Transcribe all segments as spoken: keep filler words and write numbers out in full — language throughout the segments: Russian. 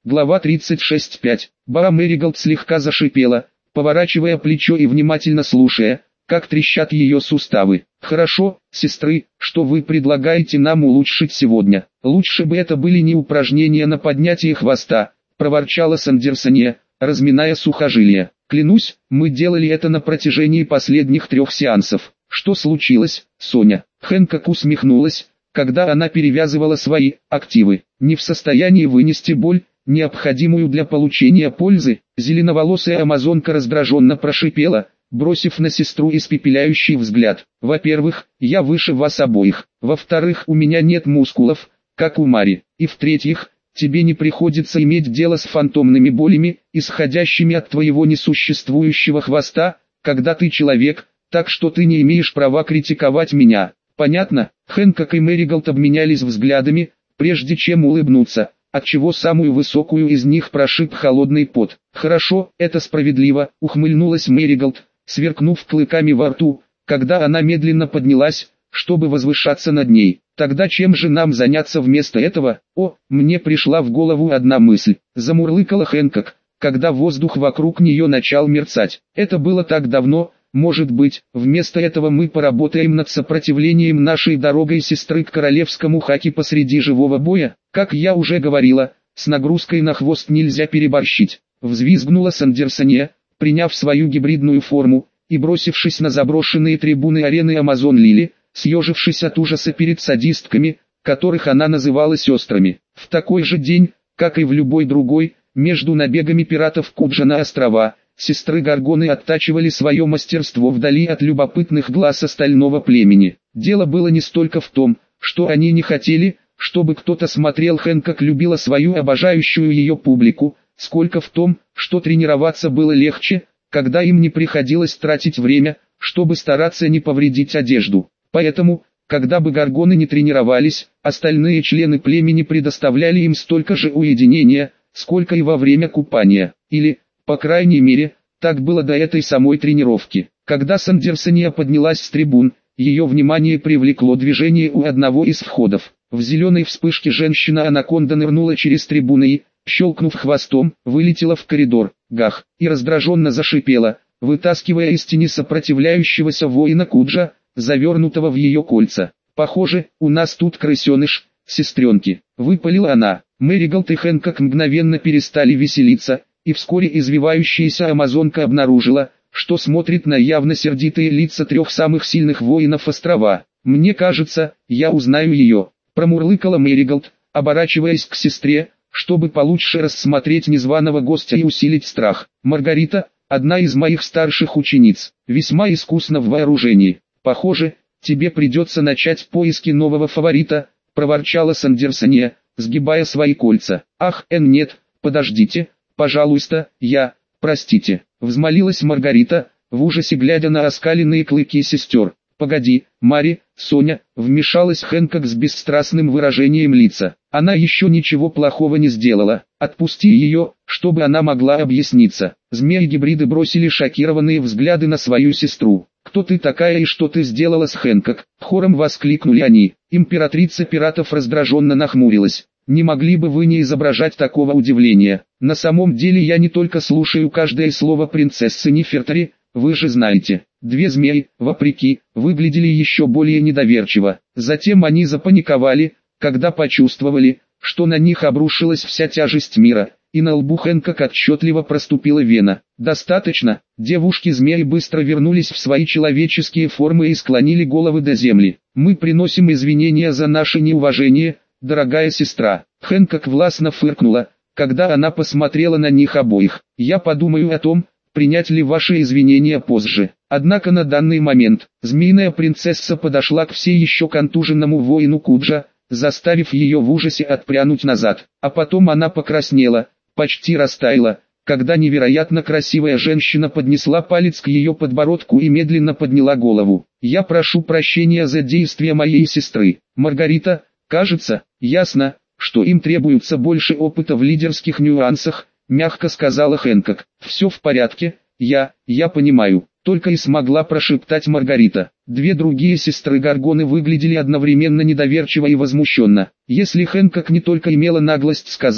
Глава тридцать шесть пять. Бара Мэриголд слегка зашипела, поворачивая плечо и внимательно слушая, как трещат ее суставы. «Хорошо, сестры, что вы предлагаете нам улучшить сегодня? Лучше бы это были не упражнения на поднятие хвоста», проворчала Сандерсония, разминая сухожилия. «Клянусь, мы делали это на протяжении последних трех сеансов». «Что случилось, Соня?» Хэнкок усмехнулась, когда она перевязывала свои активы. «Не в состоянии вынести боль, необходимую для получения пользы?» Зеленоволосая амазонка раздраженно прошипела, бросив на сестру испепеляющий взгляд. «Во-первых, я выше вас обоих. Во-вторых, у меня нет мускулов, как у Мари. И в-третьих, тебе не приходится иметь дело с фантомными болями, исходящими от твоего несуществующего хвоста, когда ты человек, так что ты не имеешь права критиковать меня. Понятно?» Хэнкок и Мэриголд обменялись взглядами, прежде чем улыбнуться, отчего самую высокую из них прошиб холодный пот. «Хорошо, это справедливо», — ухмыльнулась Мэриголд, сверкнув клыками во рту, когда она медленно поднялась, чтобы возвышаться над ней. «Тогда чем же нам заняться вместо этого?» «О, мне пришла в голову одна мысль», — замурлыкала Хэнкок, когда воздух вокруг нее начал мерцать. «Это было так давно, может быть, вместо этого мы поработаем над сопротивлением нашей дорогой сестры к королевскому хаки посреди живого боя? Как я уже говорила, с нагрузкой на хвост нельзя переборщить», — взвизгнула Сандерсония, приняв свою гибридную форму, и бросившись на заброшенные трибуны арены Амазон Лили, съежившись от ужаса перед садистками, которых она называла сестрами. В такой же день, как и в любой другой, между набегами пиратов Куджа на острова, сестры Гаргоны оттачивали свое мастерство вдали от любопытных глаз остального племени. Дело было не столько в том, что они не хотели, чтобы кто-то смотрел. Хэнкок любила свою обожающую ее публику, сколько в том, что тренироваться было легче, когда им не приходилось тратить время, чтобы стараться не повредить одежду. Поэтому, когда бы Гаргоны не тренировались, остальные члены племени предоставляли им столько же уединения, сколько и во время купания. Или, по крайней мере, так было до этой самой тренировки. Когда Сандерсония поднялась с трибун, ее внимание привлекло движение у одного из входов. В зеленой вспышке женщина-анаконда нырнула через трибуны и, щелкнув хвостом, вылетела в коридор. Гах! И раздраженно зашипела, вытаскивая из тени сопротивляющегося воина Куджа, завернутого в ее кольца. «Похоже, у нас тут крысеныш, сестренки», — выпалила она. Мэриголд и Хэнкок мгновенно перестали веселиться, и вскоре извивающаяся амазонка обнаружила, что смотрит на явно сердитые лица трех самых сильных воинов острова. «Мне кажется, я узнаю ее», — промурлыкала Мэриголд, оборачиваясь к сестре, чтобы получше рассмотреть незваного гостя и усилить страх. «Маргарита, одна из моих старших учениц, весьма искусна в вооружении. Похоже, тебе придется начать поиски нового фаворита», — проворчала Сандерсония, сгибая свои кольца. «Ах, Эн, нет, подождите, пожалуйста, я, простите», — взмолилась Маргарита, в ужасе глядя на оскаленные клыки сестер. «Погоди, Мари, Соня», — вмешалась Хэнкок с бесстрастным выражением лица. «Она еще ничего плохого не сделала, отпусти ее, чтобы она могла объясниться». Змеи-гибриды бросили шокированные взгляды на свою сестру. «Кто ты такая и что ты сделала с Хэнкок?» — хором воскликнули они. Императрица пиратов раздраженно нахмурилась. «Не могли бы вы не изображать такого удивления? На самом деле я не только слушаю каждое слово принцессы Нефертари, вы же знаете». Две змеи, вопреки, выглядели еще более недоверчиво. Затем они запаниковали, когда почувствовали, что на них обрушилась вся тяжесть мира, и на лбу Хэнкок отчетливо проступила вена. «Достаточно», девушки-змеи быстро вернулись в свои человеческие формы и склонили головы до земли. «Мы приносим извинения за наше неуважение, дорогая сестра». Хэнкок властно фыркнула, когда она посмотрела на них обоих. «Я подумаю о том, принять ли ваши извинения позже». Однако на данный момент, змеиная принцесса подошла к все еще контуженному воину Куджа, заставив ее в ужасе отпрянуть назад. А потом она покраснела, почти растаяла, когда невероятно красивая женщина поднесла палец к ее подбородку и медленно подняла голову. «Я прошу прощения за действия моей сестры. Маргарита, кажется, ясно, что им требуется больше опыта в лидерских нюансах», мягко сказала Хэнкок. «Все в порядке, я, я понимаю», только и смогла прошептать Маргарита. Две другие сестры Гаргоны выглядели одновременно недоверчиво и возмущенно. Если Хэнкок не только имела наглость сказать,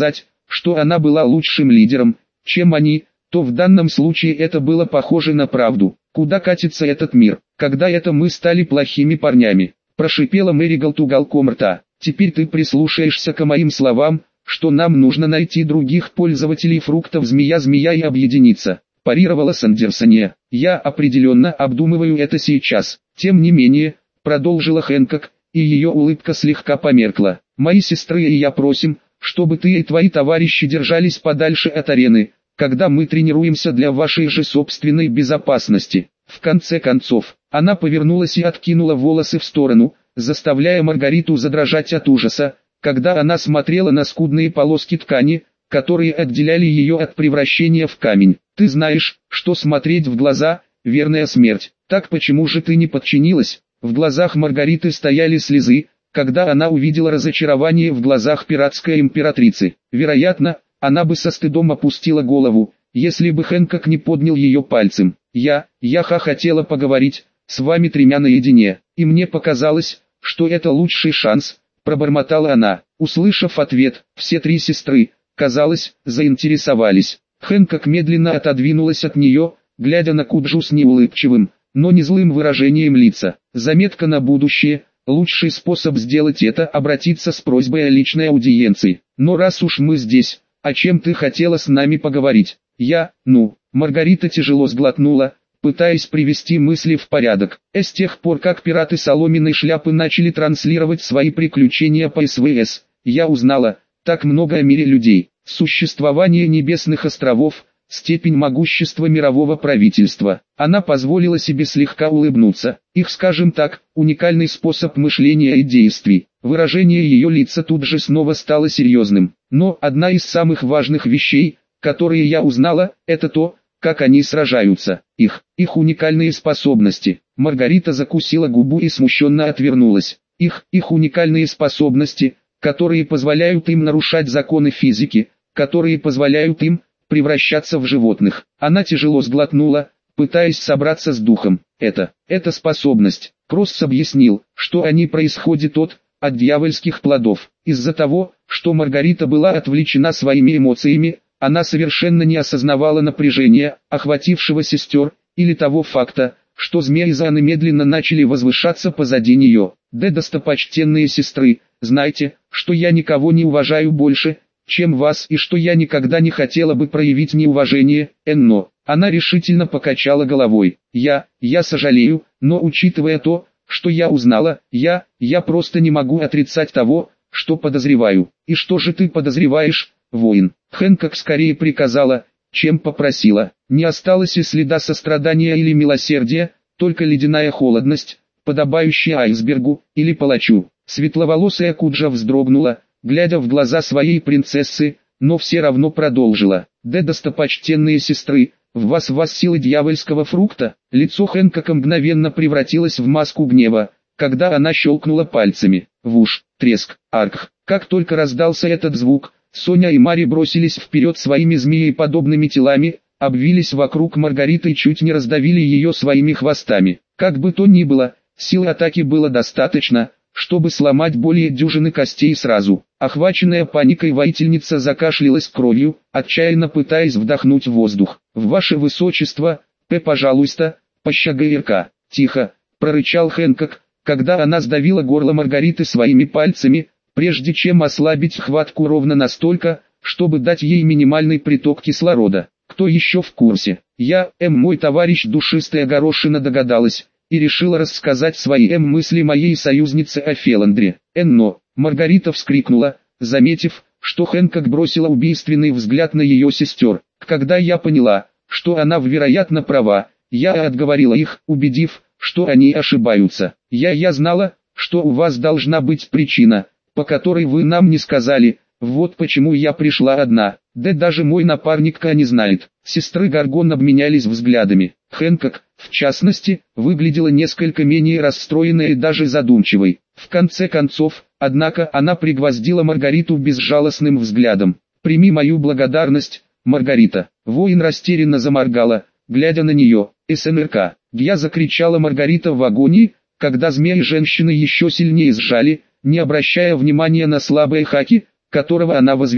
что она была лучшим лидером, чем они, то в данном случае это было похоже на правду. Куда катится этот мир, когда это мы стали плохими парнями? Прошипела Мэриголд уголком рта. Теперь ты прислушаешься к моим словам, что нам нужно найти других пользователей фруктов змея-змея и объединиться. Парировала Сандерсония. Я определенно обдумываю это сейчас. Тем не менее, продолжила Хэнкок, и ее улыбка слегка померкла. Мои сестры и я просим, чтобы ты и твои товарищи держались подальше от арены, когда мы тренируемся для вашей же собственной безопасности. В конце концов, она повернулась и откинула волосы в сторону, заставляя Маргариту задрожать от ужаса, когда она смотрела на скудные полоски ткани, которые отделяли ее от превращения в камень. Ты знаешь, что смотреть в глаза – верная смерть. Так почему же ты не подчинилась? В глазах Маргариты стояли слезы, когда она увидела разочарование в глазах пиратской императрицы. Вероятно, она бы со стыдом опустила голову, если бы Хэнкок не поднял ее пальцем. Я, я ха хотела поговорить с вами тремя наедине, и мне показалось, что это лучший шанс, пробормотала она. Услышав ответ, все три сестры, казалось, заинтересовались. Хэнкок медленно отодвинулась от нее, глядя на Куджу с неулыбчивым, но не злым выражением лица. Заметка на будущее: лучший способ сделать это — обратиться с просьбой о личной аудиенции. Но раз уж мы здесь, о чем ты хотела с нами поговорить? Я, ну, Маргарита тяжело сглотнула, пытаясь привести мысли в порядок. С тех пор, как пираты Соломенной Шляпы начали транслировать свои приключения по СВС, я узнала так много о мире людей, существование небесных островов, степень могущества мирового правительства. Она позволила себе слегка улыбнуться. Их, скажем так, уникальный способ мышления и действий. Выражение ее лица тут же снова стало серьезным. Но одна из самых важных вещей, которые я узнала, это то, как они сражаются. Их, их уникальные способности. Маргарита закусила губу и смущенно отвернулась. Их, их уникальные способности, которые позволяют им нарушать законы физики, которые позволяют им превращаться в животных. Она тяжело сглотнула, пытаясь собраться с духом. Это, это способность. Кросс объяснил, что они происходят от, от дьявольских плодов. Из-за того, что Маргарита была отвлечена своими эмоциями, она совершенно не осознавала напряжения, охватившего сестер, или того факта, что змеи-заны медленно начали возвышаться позади нее. Да, достопочтенные сестры, знайте, что я никого не уважаю больше, чем вас, и что я никогда не хотела бы проявить неуважение, Энно. Она решительно покачала головой. Я, я сожалею, но учитывая то, что я узнала, я, я просто не могу отрицать того, что подозреваю. И что же ты подозреваешь, воин? Хэнкок скорее приказала, чем попросила. Не осталось и следа сострадания или милосердия, только ледяная холодность, подобающая айсбергу или палачу. Светловолосая Куджа вздрогнула, глядя в глаза своей принцессы, но все равно продолжила. Да, достопочтенные сестры, в вас в вас силы дьявольского фрукта. Лицо Хэнкока мгновенно превратилось в маску гнева, когда она щелкнула пальцами. Вуш, треск, арх. Как только раздался этот звук, Соня и Мари бросились вперед своими змееподобными телами, обвились вокруг Маргариты и чуть не раздавили ее своими хвостами. Как бы то ни было, силы атаки было достаточно, чтобы сломать более дюжины костей сразу. Охваченная паникой воительница закашлялась кровью, отчаянно пытаясь вдохнуть воздух. «Ваше Высочество, П. пожалуйста, поща-ГРК». «Тихо», — прорычал Хэнкок, когда она сдавила горло Маргариты своими пальцами, прежде чем ослабить хватку ровно настолько, чтобы дать ей минимальный приток кислорода. «Кто еще в курсе?» «Я, М. Мой товарищ душистая горошина догадалась, и решила рассказать свои М. мысли моей союзнице о Феландре. Энно». Маргарита вскрикнула, заметив, что Хэнкок бросила убийственный взгляд на ее сестер. Когда я поняла, что она вероятно права, я отговорила их, убедив, что они ошибаются. Я, я знала, что у вас должна быть причина, по которой вы нам не сказали, вот почему я пришла одна. Да даже мой напарник не знает. Сестры Гаргон обменялись взглядами. Хэнкок, в частности, выглядела несколько менее расстроенной и даже задумчивой. В конце концов, однако, она пригвоздила Маргариту безжалостным взглядом. «Прими мою благодарность, Маргарита». Воин растерянно заморгала, глядя на нее. «СМРК». «Я!» — закричала Маргарита в агонии, когда змеи женщины еще сильнее сжали, не обращая внимания на слабые хаки, которого она возвела.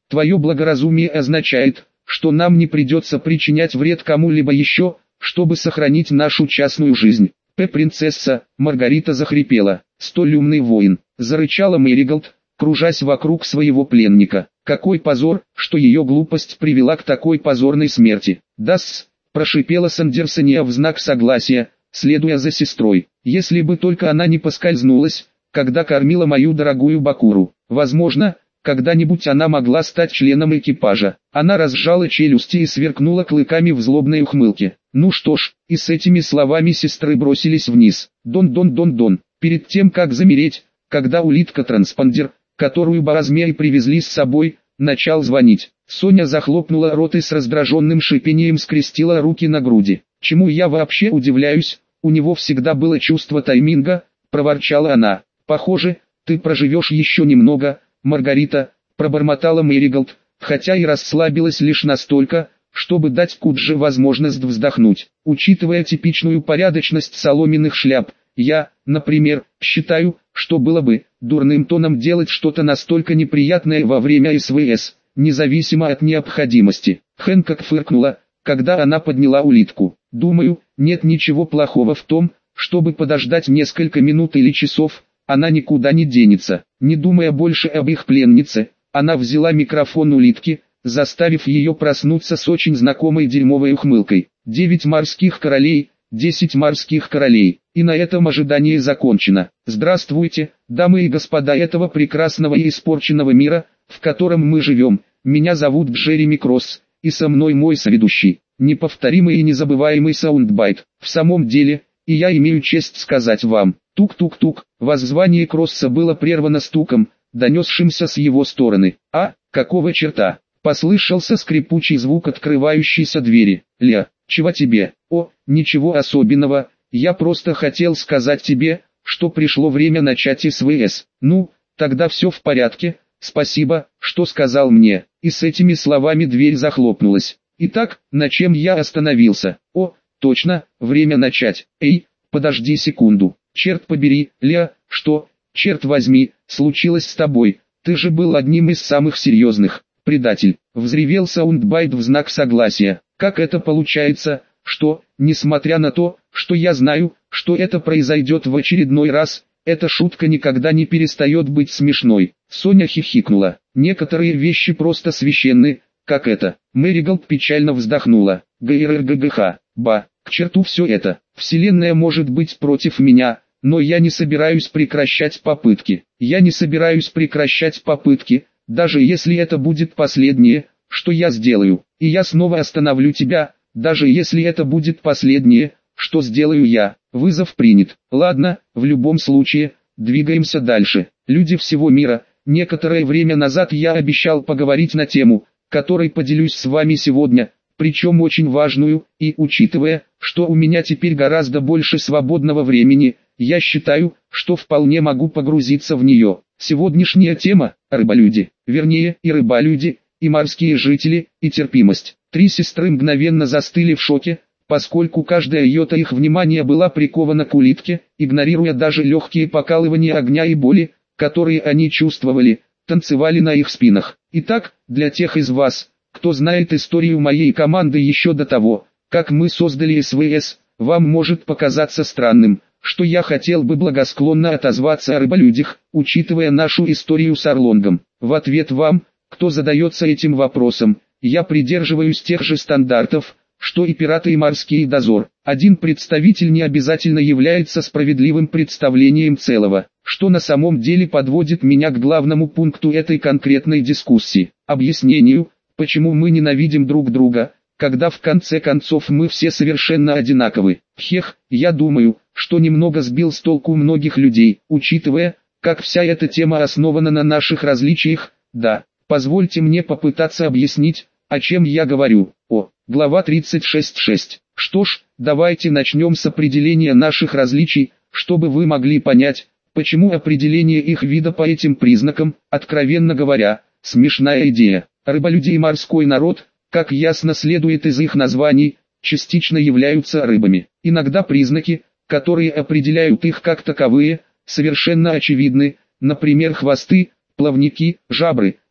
Твое благоразумие означает, что нам не придется причинять вред кому-либо еще, чтобы сохранить нашу частную жизнь. П. Принцесса, Маргарита захрипела. Столь умный воин, зарычала Мэриголд, кружась вокруг своего пленника. Какой позор, что ее глупость привела к такой позорной смерти. Да-с, прошипела Сандерсония в знак согласия, следуя за сестрой. Если бы только она не поскользнулась, когда кормила мою дорогую Бакуру. Возможно, когда-нибудь она могла стать членом экипажа. Она разжала челюсти и сверкнула клыками в злобной ухмылке. Ну что ж, и с этими словами сестры бросились вниз. Дон-дон-дон-дон. Перед тем как замереть, когда улитка-транспондер, которую Боразмеи привезли с собой, начал звонить, Соня захлопнула рот и с раздраженным шипением скрестила руки на груди. Чему я вообще удивляюсь, у него всегда было чувство тайминга, проворчала она. Похоже, ты проживешь еще немного, Маргарита, пробормотала Мэриголд, хотя и расслабилась лишь настолько, чтобы дать Кудже возможность вздохнуть. Учитывая типичную порядочность соломенных шляп, я, например, считаю, что было бы дурным тоном делать что-то настолько неприятное во время СВС, независимо от необходимости. Хэнкок фыркнула, когда она подняла улитку. Думаю, нет ничего плохого в том, чтобы подождать несколько минут или часов, она никуда не денется. Не думая больше об их пленнице, она взяла микрофон улитки, заставив ее проснуться с очень знакомой дерьмовой ухмылкой. Девять морских королей, десять морских королей. И на этом ожидание закончено. Здравствуйте, дамы и господа этого прекрасного и испорченного мира, в котором мы живем. Меня зовут Джереми Кросс, и со мной мой соведущий, неповторимый и незабываемый саундбайт. В самом деле, и я имею честь сказать вам, тук-тук-тук, воззвание Кросса было прервано стуком, донесшимся с его стороны. А, какого черта? Послышался скрипучий звук открывающейся двери. Ля, чего тебе? О, ничего особенного, я просто хотел сказать тебе, что пришло время начать СВС. Ну, тогда все в порядке, спасибо, что сказал мне. И с этими словами дверь захлопнулась. Итак, на чем я остановился? О, точно, время начать. Эй, подожди секунду. Черт побери, Ля, что, черт возьми, случилось с тобой? Ты же был одним из самых серьезных. Предатель, взревел саундбайт в знак согласия. Как это получается, что, несмотря на то, что я знаю, что это произойдет в очередной раз, эта шутка никогда не перестает быть смешной. Соня хихикнула. Некоторые вещи просто священны, как это. Мэриголд печально вздохнула. ГРРГГХ, ба, к черту все это. Вселенная может быть против меня, но я не собираюсь прекращать попытки. Я не собираюсь прекращать попытки, даже если это будет последнее, что я сделаю. И я снова остановлю тебя, даже если это будет последнее, что сделаю я. Вызов принят. Ладно, в любом случае, двигаемся дальше. Люди всего мира, некоторое время назад я обещал поговорить на тему, которой поделюсь с вами сегодня, причем очень важную, и учитывая, что у меня теперь гораздо больше свободного времени, я считаю, что вполне могу погрузиться в нее. Сегодняшняя тема – рыболюди, вернее и рыболюди, и морские жители, и терпимость. Три сестры мгновенно застыли в шоке, поскольку каждая йота их внимания была прикована к улитке, игнорируя даже легкие покалывания огня и боли, которые они чувствовали, танцевали на их спинах. Итак, для тех из вас, кто знает историю моей команды еще до того, как мы создали СВС, вам может показаться странным, что я хотел бы благосклонно отозваться о рыболюдях, учитывая нашу историю с Орлонгом. В ответ вам, кто задается этим вопросом, я придерживаюсь тех же стандартов, что и пираты и морский дозор. Один представитель не обязательно является справедливым представлением целого, что на самом деле подводит меня к главному пункту этой конкретной дискуссии, объяснению, почему мы ненавидим друг друга, когда в конце концов мы все совершенно одинаковы. Хех, я думаю, что немного сбил с толку многих людей, учитывая, как вся эта тема основана на наших различиях. Да, позвольте мне попытаться объяснить, о чем я говорю. О, глава тридцать шесть точка шесть. Что ж, давайте начнем с определения наших различий, чтобы вы могли понять, почему определение их вида по этим признакам, откровенно говоря, смешная идея. Рыболюди и морской народ, как ясно следует из их названий, частично являются рыбами. Иногда признаки, которые определяют их как таковые, совершенно очевидны, например хвосты, плавники, жабры,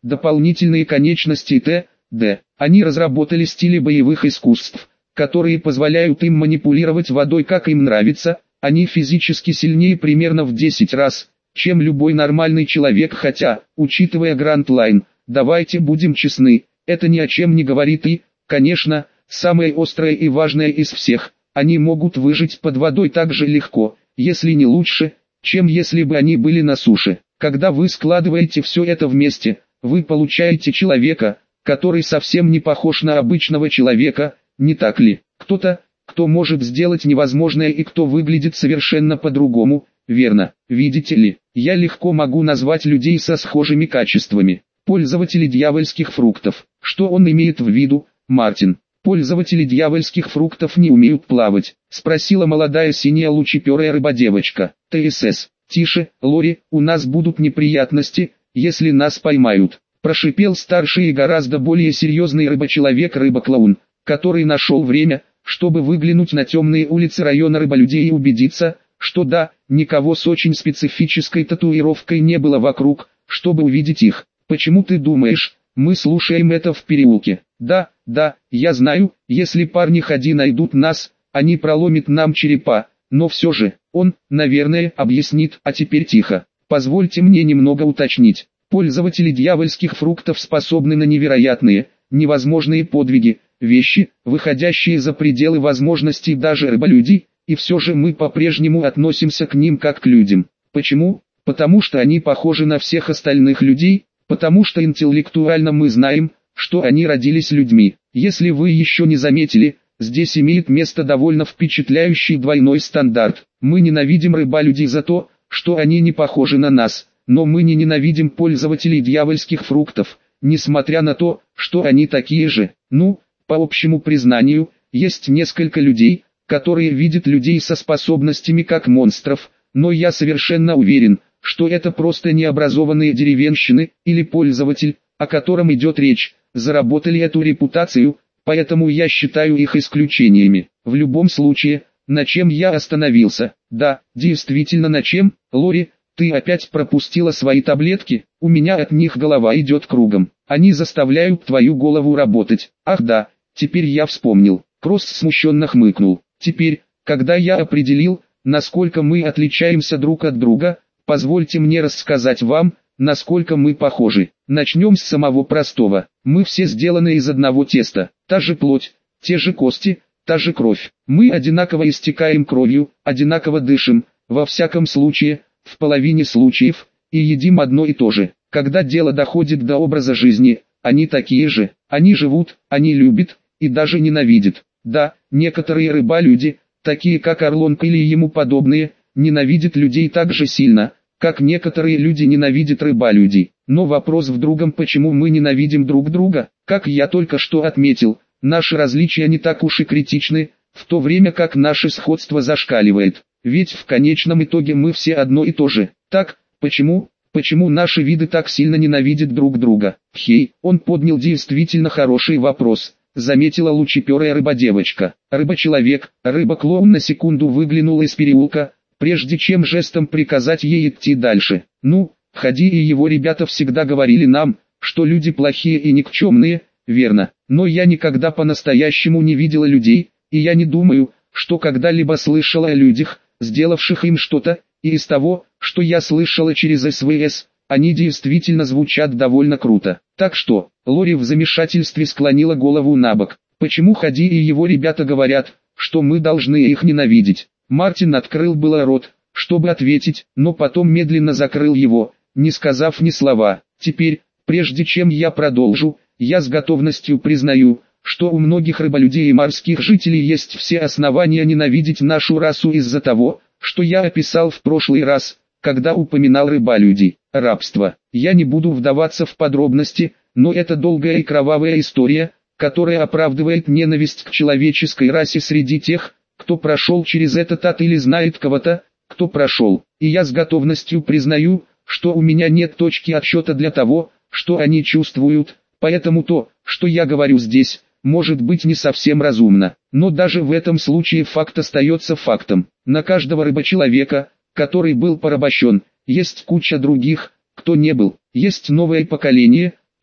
дополнительные конечности и т.д. Они разработали стили боевых искусств, которые позволяют им манипулировать водой как им нравится. Они физически сильнее примерно в десять раз, чем любой нормальный человек, хотя, учитывая Гранд Лайн, давайте будем честны, это ни о чем не говорит и, конечно, самое острое и важное из всех, они могут выжить под водой так же легко, если не лучше, чем если бы они были на суше. Когда вы складываете все это вместе, вы получаете человека, который совсем не похож на обычного человека, не так ли? Кто-то, кто может сделать невозможное и кто выглядит совершенно по-другому, верно? Видите ли, я легко могу назвать людей со схожими качествами. Пользователи дьявольских фруктов. Что он имеет в виду, Мартин? Пользователи дьявольских фруктов не умеют плавать, спросила молодая синяя лучеперая рыба-девочка. ТСС. Тише, Лори, у нас будут неприятности, если нас поймают. Прошипел старший и гораздо более серьезный рыбочеловек рыба-клоун, который нашел время, чтобы выглянуть на темные улицы района рыболюдей и убедиться, что да, никого с очень специфической татуировкой не было вокруг, чтобы увидеть их. Почему ты думаешь, мы слушаем это в переулке? Да, да, я знаю, если парни ходи найдут нас, они проломят нам черепа, но все же, он, наверное, объяснит, а теперь тихо. Позвольте мне немного уточнить. Пользователи дьявольских фруктов способны на невероятные, невозможные подвиги, вещи, выходящие за пределы возможностей даже рыболюдей, и все же мы по-прежнему относимся к ним как к людям. Почему? Потому что они похожи на всех остальных людей, потому что интеллектуально мы знаем, что они родились людьми. Если вы еще не заметили, здесь имеет место довольно впечатляющий двойной стандарт. Мы ненавидим рыболюдей за то, что они не похожи на нас, но мы не ненавидим пользователей дьявольских фруктов, несмотря на то, что они такие же. Ну, по общему признанию, есть несколько людей, которые видят людей со способностями как монстров, но я совершенно уверен, что это просто необразованные деревенщины, или пользователь, о котором идет речь, заработали эту репутацию, поэтому я считаю их исключениями. В любом случае, на чем я остановился? Да, действительно на чем, Лори, ты опять пропустила свои таблетки, у меня от них голова идет кругом. Они заставляют твою голову работать. Ах да, теперь я вспомнил. Кросс смущенно хмыкнул. Теперь, когда я определил, насколько мы отличаемся друг от друга, позвольте мне рассказать вам, насколько мы похожи. Начнем с самого простого. Мы все сделаны из одного теста. Та же плоть, те же кости, та же кровь. Мы одинаково истекаем кровью, одинаково дышим, во всяком случае, в половине случаев, и едим одно и то же. Когда дело доходит до образа жизни, они такие же. Они живут, они любят, и даже ненавидят. Да, некоторые рыболюди, такие как Орлонг или ему подобные, ненавидят людей так же сильно, как некоторые люди ненавидят рыболюдей. Но вопрос в другом, почему мы ненавидим друг друга. Как я только что отметил, наши различия не так уж и критичны, в то время как наше сходство зашкаливает. Ведь в конечном итоге мы все одно и то же. Так, почему, почему наши виды так сильно ненавидят друг друга? Хей, он поднял действительно хороший вопрос, заметила лучеперая рыба-девочка. Рыба-человек, рыба-клоун на секунду выглянул из переулка, прежде чем жестом приказать ей идти дальше. Ну, Ходи и его ребята всегда говорили нам, что люди плохие и никчемные, верно, но я никогда по-настоящему не видела людей, и я не думаю, что когда-либо слышала о людях, сделавших им что-то, и из того, что я слышала через СВС, они действительно звучат довольно круто. Так что, Лори в замешательстве склонила голову набок. Почему Ходи и его ребята говорят, что мы должны их ненавидеть? Мартин открыл было рот, чтобы ответить, но потом медленно закрыл его, не сказав ни слова. Теперь, прежде чем я продолжу, я с готовностью признаю, что у многих рыболюдей и морских жителей есть все основания ненавидеть нашу расу из-за того, что я описал в прошлый раз, когда упоминал рыболюдей. Рабство. Я не буду вдаваться в подробности, но это долгая и кровавая история, которая оправдывает ненависть к человеческой расе среди тех, кто прошел через этот ад или знает кого-то, кто прошел. И я с готовностью признаю, что у меня нет точки отсчета для того, что они чувствуют, поэтому то, что я говорю здесь, может быть не совсем разумно. Но даже в этом случае факт остается фактом. На каждого рыбочеловека, который был порабощен, есть куча других, кто не был. Есть новое поколение,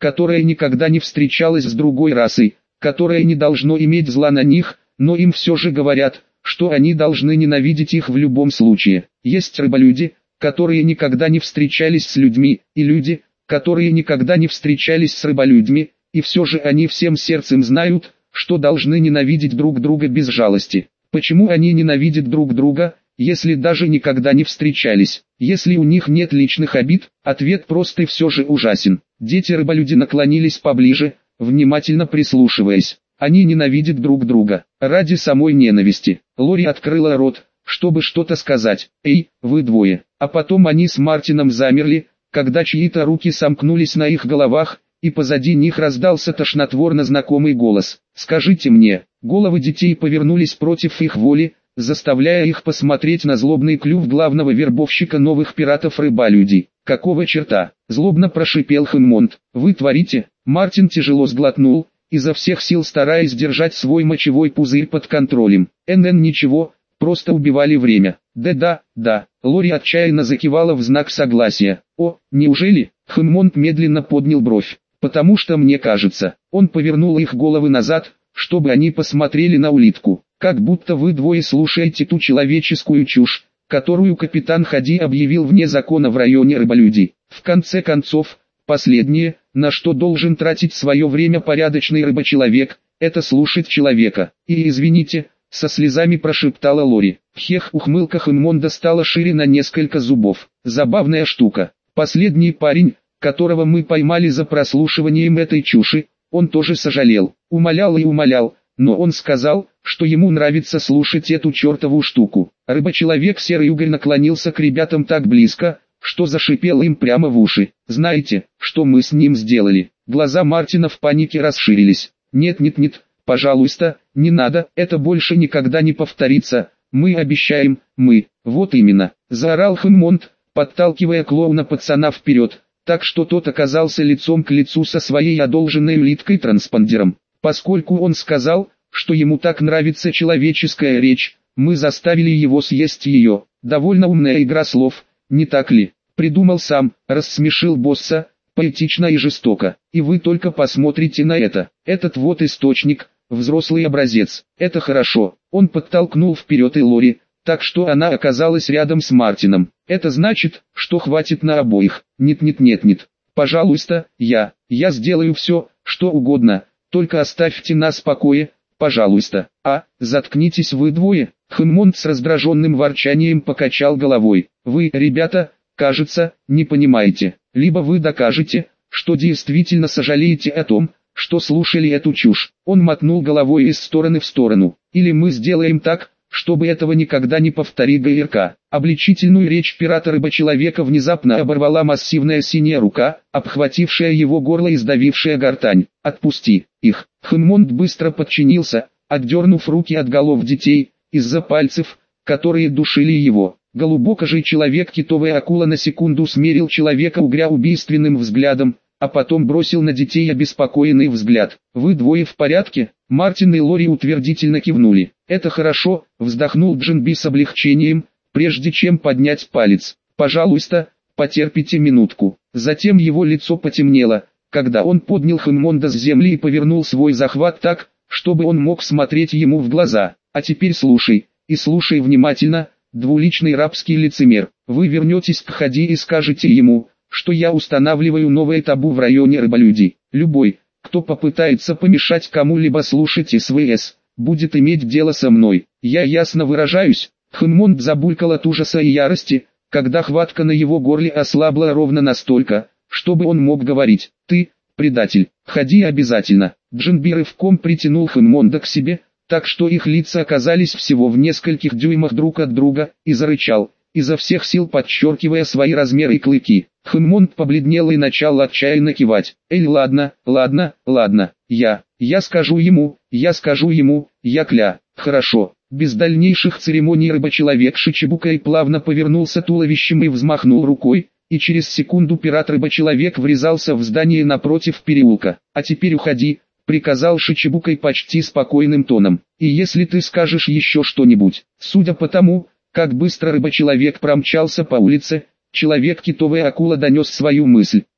которое никогда не встречалось с другой расой, которое не должно иметь зла на них, но им все же говорят, что они должны ненавидеть их в любом случае. Есть рыболюди, которые никогда не встречались с людьми, и люди, которые никогда не встречались с рыболюдьми, и все же они всем сердцем знают, что должны ненавидеть друг друга без жалости. Почему они ненавидят друг друга, если даже никогда не встречались? Если у них нет личных обид, ответ прост и все же ужасен. Дети рыболюди наклонились поближе, внимательно прислушиваясь. Они ненавидят друг друга, ради самой ненависти. Лори открыла рот, чтобы что-то сказать. «Эй, вы двое!» А потом они с Мартином замерли, когда чьи-то руки сомкнулись на их головах, и позади них раздался тошнотворно знакомый голос. «Скажите мне». Головы детей повернулись против их воли, заставляя их посмотреть на злобный клюв главного вербовщика новых пиратов-рыболюдей. «Какого черта?» – злобно прошипел Хэммонд. «Вы творите?» Мартин тяжело сглотнул, изо всех сил стараясь держать свой мочевой пузырь под контролем. «НН ничего, просто убивали время». «Да-да, да». Лори отчаянно закивала в знак согласия. «О, неужели?» Хэммонд медленно поднял бровь. «Потому что мне кажется». Он повернул их головы назад, чтобы они посмотрели на улитку. «Как будто вы двое слушаете ту человеческую чушь, которую капитан Хади объявил вне закона в районе рыболюдей. В конце концов, последнее, на что должен тратить свое время порядочный рыбочеловек, это слушать человека. И извините», со слезами прошептала Лори. Хех, ухмылка Хэммонда стала шире на несколько зубов. «Забавная штука. Последний парень, которого мы поймали за прослушиванием этой чуши, он тоже сожалел, умолял и умолял, но он сказал, что ему нравится слушать эту чертову штуку». Рыбочеловек Серый Угорь наклонился к ребятам так близко, что зашипел им прямо в уши. «Знаете, что мы с ним сделали?» Глаза Мартина в панике расширились. «Нет-нет-нет, пожалуйста, не надо, это больше никогда не повторится, мы обещаем, мы». «Вот именно», — заорал Хэммонд, подталкивая клоуна-пацана вперед, так что тот оказался лицом к лицу со своей одолженной улиткой-транспондером. Поскольку он сказал, что ему так нравится человеческая речь, мы заставили его съесть ее. Довольно умная игра слов, не так ли? Придумал сам, рассмешил босса, поэтично и жестоко. И вы только посмотрите на это. Этот вот источник, взрослый образец. Это хорошо. Он подтолкнул вперед и Лори, так что она оказалась рядом с Мартином. Это значит, что хватит на обоих. Нет-нет-нет-нет. Пожалуйста, я, я сделаю все, что угодно, только оставьте нас в покое, пожалуйста. А, заткнитесь вы двое. Хэммонд с раздраженным ворчанием покачал головой. Вы, ребята, кажется, не понимаете. Либо вы докажете, что действительно сожалеете о том, что слушали эту чушь. Он мотнул головой из стороны в сторону. Или мы сделаем так, чтобы этого никогда не повтори ГРК. Обличительную речь пирата-рыбочеловека внезапно оборвала массивная синяя рука, обхватившая его горло и сдавившая гортань. «Отпусти их!» Хэммонд быстро подчинился, отдернув руки от голов детей, из-за пальцев, которые душили его. Голубокожий человек-китовая акула на секунду смерил человека-угря убийственным взглядом, а потом бросил на детей обеспокоенный взгляд. «Вы двое в порядке?» Мартин и Лори утвердительно кивнули. «Это хорошо», — вздохнул Джинби с облегчением, прежде чем поднять палец. «Пожалуйста, потерпите минутку». Затем его лицо потемнело, когда он поднял Хэммонда с земли и повернул свой захват так, чтобы он мог смотреть ему в глаза. «А теперь слушай, и слушай внимательно, двуличный рабский лицемер. Вы вернетесь к Хади и скажете ему, что я устанавливаю новое табу в районе рыболюдей. Любой, кто попытается помешать кому-либо слушать СВС, будет иметь дело со мной. Я ясно выражаюсь». Хэммонд забулькал от ужаса и ярости, когда хватка на его горле ослабла ровно настолько, чтобы он мог говорить. «Ты, предатель, Хади обязательно». Джинби рывком притянул Хэммонда к себе, так что их лица оказались всего в нескольких дюймах друг от друга, и зарычал, изо всех сил подчеркивая свои размеры и клыки. Хэммонд побледнел и начал отчаянно кивать. «Эй, ладно, ладно, ладно, я, я скажу ему, я скажу ему, я кля, хорошо». Без дальнейших церемоний рыбочеловек Шичибукай плавно повернулся туловищем и взмахнул рукой, и через секунду пират-рыбочеловек врезался в здание напротив переулка. «А теперь уходи», — приказал Шичибукай почти спокойным тоном. «И если ты скажешь еще что-нибудь». Судя по тому, как быстро рыбочеловек промчался по улице, человек-китовая акула донес свою мысль.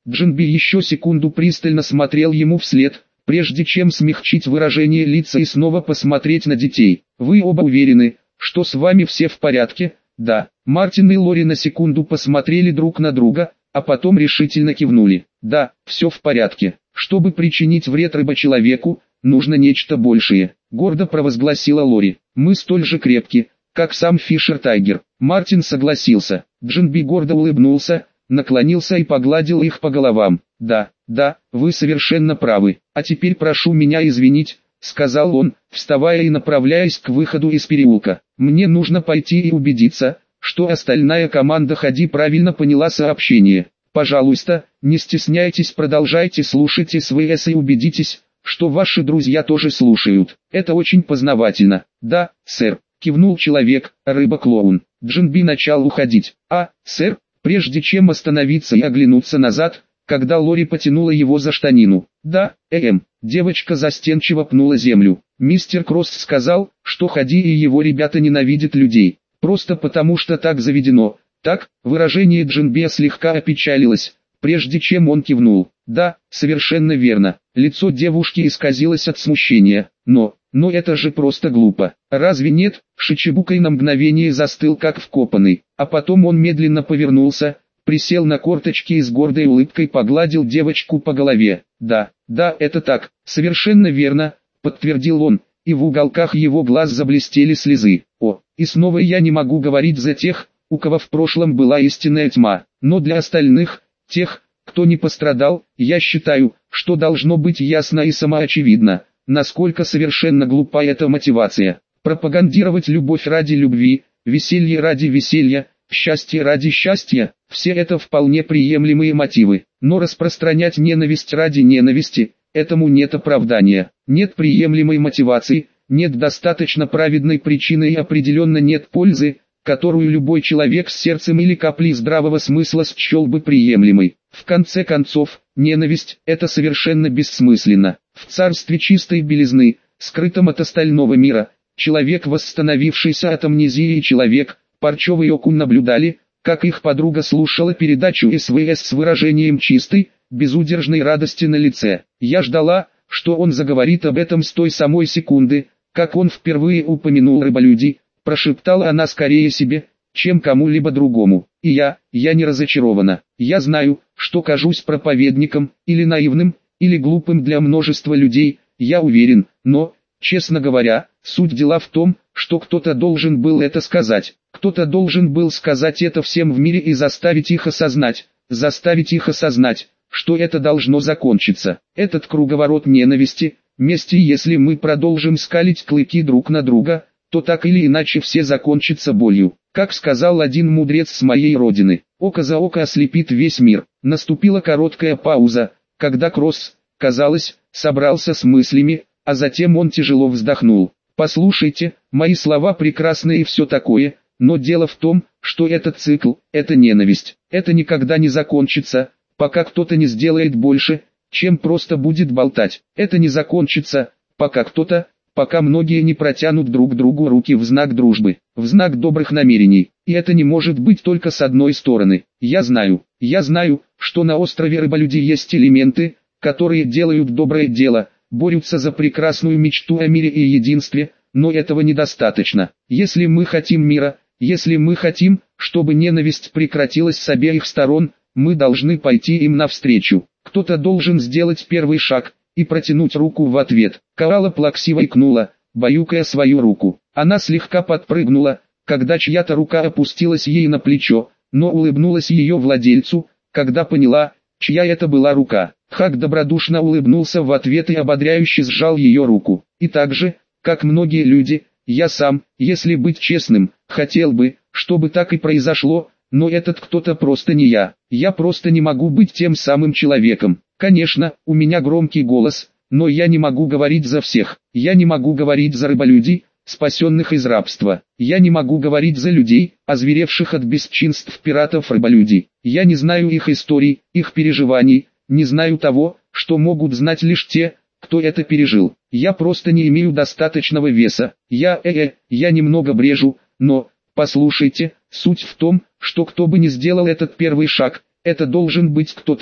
Джинби еще секунду пристально смотрел ему вслед, прежде чем смягчить выражение лица и снова посмотреть на детей. «Вы оба уверены, что с вами все в порядке?» «Да». Мартин и Лори на секунду посмотрели друг на друга, а потом решительно кивнули. «Да, все в порядке. Чтобы причинить вред рыбочеловеку, нужно нечто большее», — гордо провозгласила Лори. «Мы столь же крепки, как сам Фишер Тайгер». Мартин согласился. Джинби гордо улыбнулся, наклонился и погладил их по головам. «Да, да, вы совершенно правы. А теперь прошу меня извинить», — сказал он, вставая и направляясь к выходу из переулка. «Мне нужно пойти и убедиться, что остальная команда Ходи правильно поняла сообщение. Пожалуйста, не стесняйтесь, продолжайте слушать СВС и убедитесь, что ваши друзья тоже слушают. Это очень познавательно». «Да, сэр», — кивнул человек, рыба-клоун. Джинби начал уходить. «А, сэр», прежде чем остановиться и оглянуться назад, когда Лори потянула его за штанину. «Да, эм», девочка застенчиво пнула землю. «Мистер Кросс сказал, что Ходи и его ребята ненавидят людей. Просто потому что так заведено». Так, выражение Джинби слегка опечалилось, прежде чем он кивнул. «Да, совершенно верно». Лицо девушки исказилось от смущения. «Но, но это же просто глупо. Разве нет?» Шичибукай на мгновение застыл как вкопанный, а потом он медленно повернулся, присел на корточки и с гордой улыбкой погладил девочку по голове. «Да, да, это так, совершенно верно», — подтвердил он, и в уголках его глаз заблестели слезы. «О, и снова я не могу говорить за тех, у кого в прошлом была истинная тьма, но для остальных, тех, кто не пострадал, я считаю, что должно быть ясно и самоочевидно, насколько совершенно глупа эта мотивация. Пропагандировать любовь ради любви, веселье ради веселья, счастье ради счастья – все это вполне приемлемые мотивы, но распространять ненависть ради ненависти – этому нет оправдания, нет приемлемой мотивации, нет достаточно праведной причины и определенно нет пользы, которую любой человек с сердцем или каплей здравого смысла счел бы приемлемой. В конце концов, ненависть – это совершенно бессмысленно. В царстве чистой белизны, скрытом от остального мира, человек, восстановившийся от амнезии, и человек, Парчевый Окунь наблюдали, как их подруга слушала передачу СВС с выражением чистой, безудержной радости на лице. Я ждала, что он заговорит об этом с той самой секунды, как он впервые упомянул рыболюдей, прошептала она скорее себе, чем кому-либо другому. И я, я не разочарована. Я знаю, что кажусь проповедником, или наивным, или глупым для множества людей, я уверен, но, честно говоря, суть дела в том, что кто-то должен был это сказать. Кто-то должен был сказать это всем в мире и заставить их осознать, заставить их осознать, что это должно закончиться. Этот круговорот ненависти, мести, если мы продолжим скалить клыки друг на друга, то так или иначе все закончится болью. Как сказал один мудрец с моей родины, око за око ослепит весь мир. Наступила короткая пауза, когда Кросс, казалось, собрался с мыслями, а затем он тяжело вздохнул. «Послушайте, мои слова прекрасны и все такое, но дело в том, что этот цикл, это ненависть, это никогда не закончится, пока кто-то не сделает больше, чем просто будет болтать. Это не закончится, пока кто-то, пока многие не протянут друг другу руки в знак дружбы, в знак добрых намерений. И это не может быть только с одной стороны. Я знаю, я знаю, что на острове Рыболюди есть элементы, которые делают доброе дело, борются за прекрасную мечту о мире и единстве, но этого недостаточно. Если мы хотим мира, если мы хотим, чтобы ненависть прекратилась с обеих сторон, мы должны пойти им навстречу. Кто-то должен сделать первый шаг и протянуть руку в ответ. Коала плаксиво икнула, баюкая свою руку. Она слегка подпрыгнула, когда чья-то рука опустилась ей на плечо, но улыбнулась ее владельцу, когда поняла, чья это была рука. Хак добродушно улыбнулся в ответ и ободряюще сжал ее руку. И так же, как многие люди, я сам, если быть честным, хотел бы, чтобы так и произошло, но этот кто-то просто не я. Я просто не могу быть тем самым человеком. Конечно, у меня громкий голос, но я не могу говорить за всех. Я не могу говорить за рыболюдей, спасенных из рабства. Я не могу говорить за людей, озверевших от бесчинств пиратов рыболюдей. Я не знаю их историй, их переживаний, не знаю того, что могут знать лишь те, кто это пережил. Я просто не имею достаточного веса. Я, э-э, я немного брежу, но, послушайте, суть в том, что кто бы ни сделал этот первый шаг, это должен быть кто-то,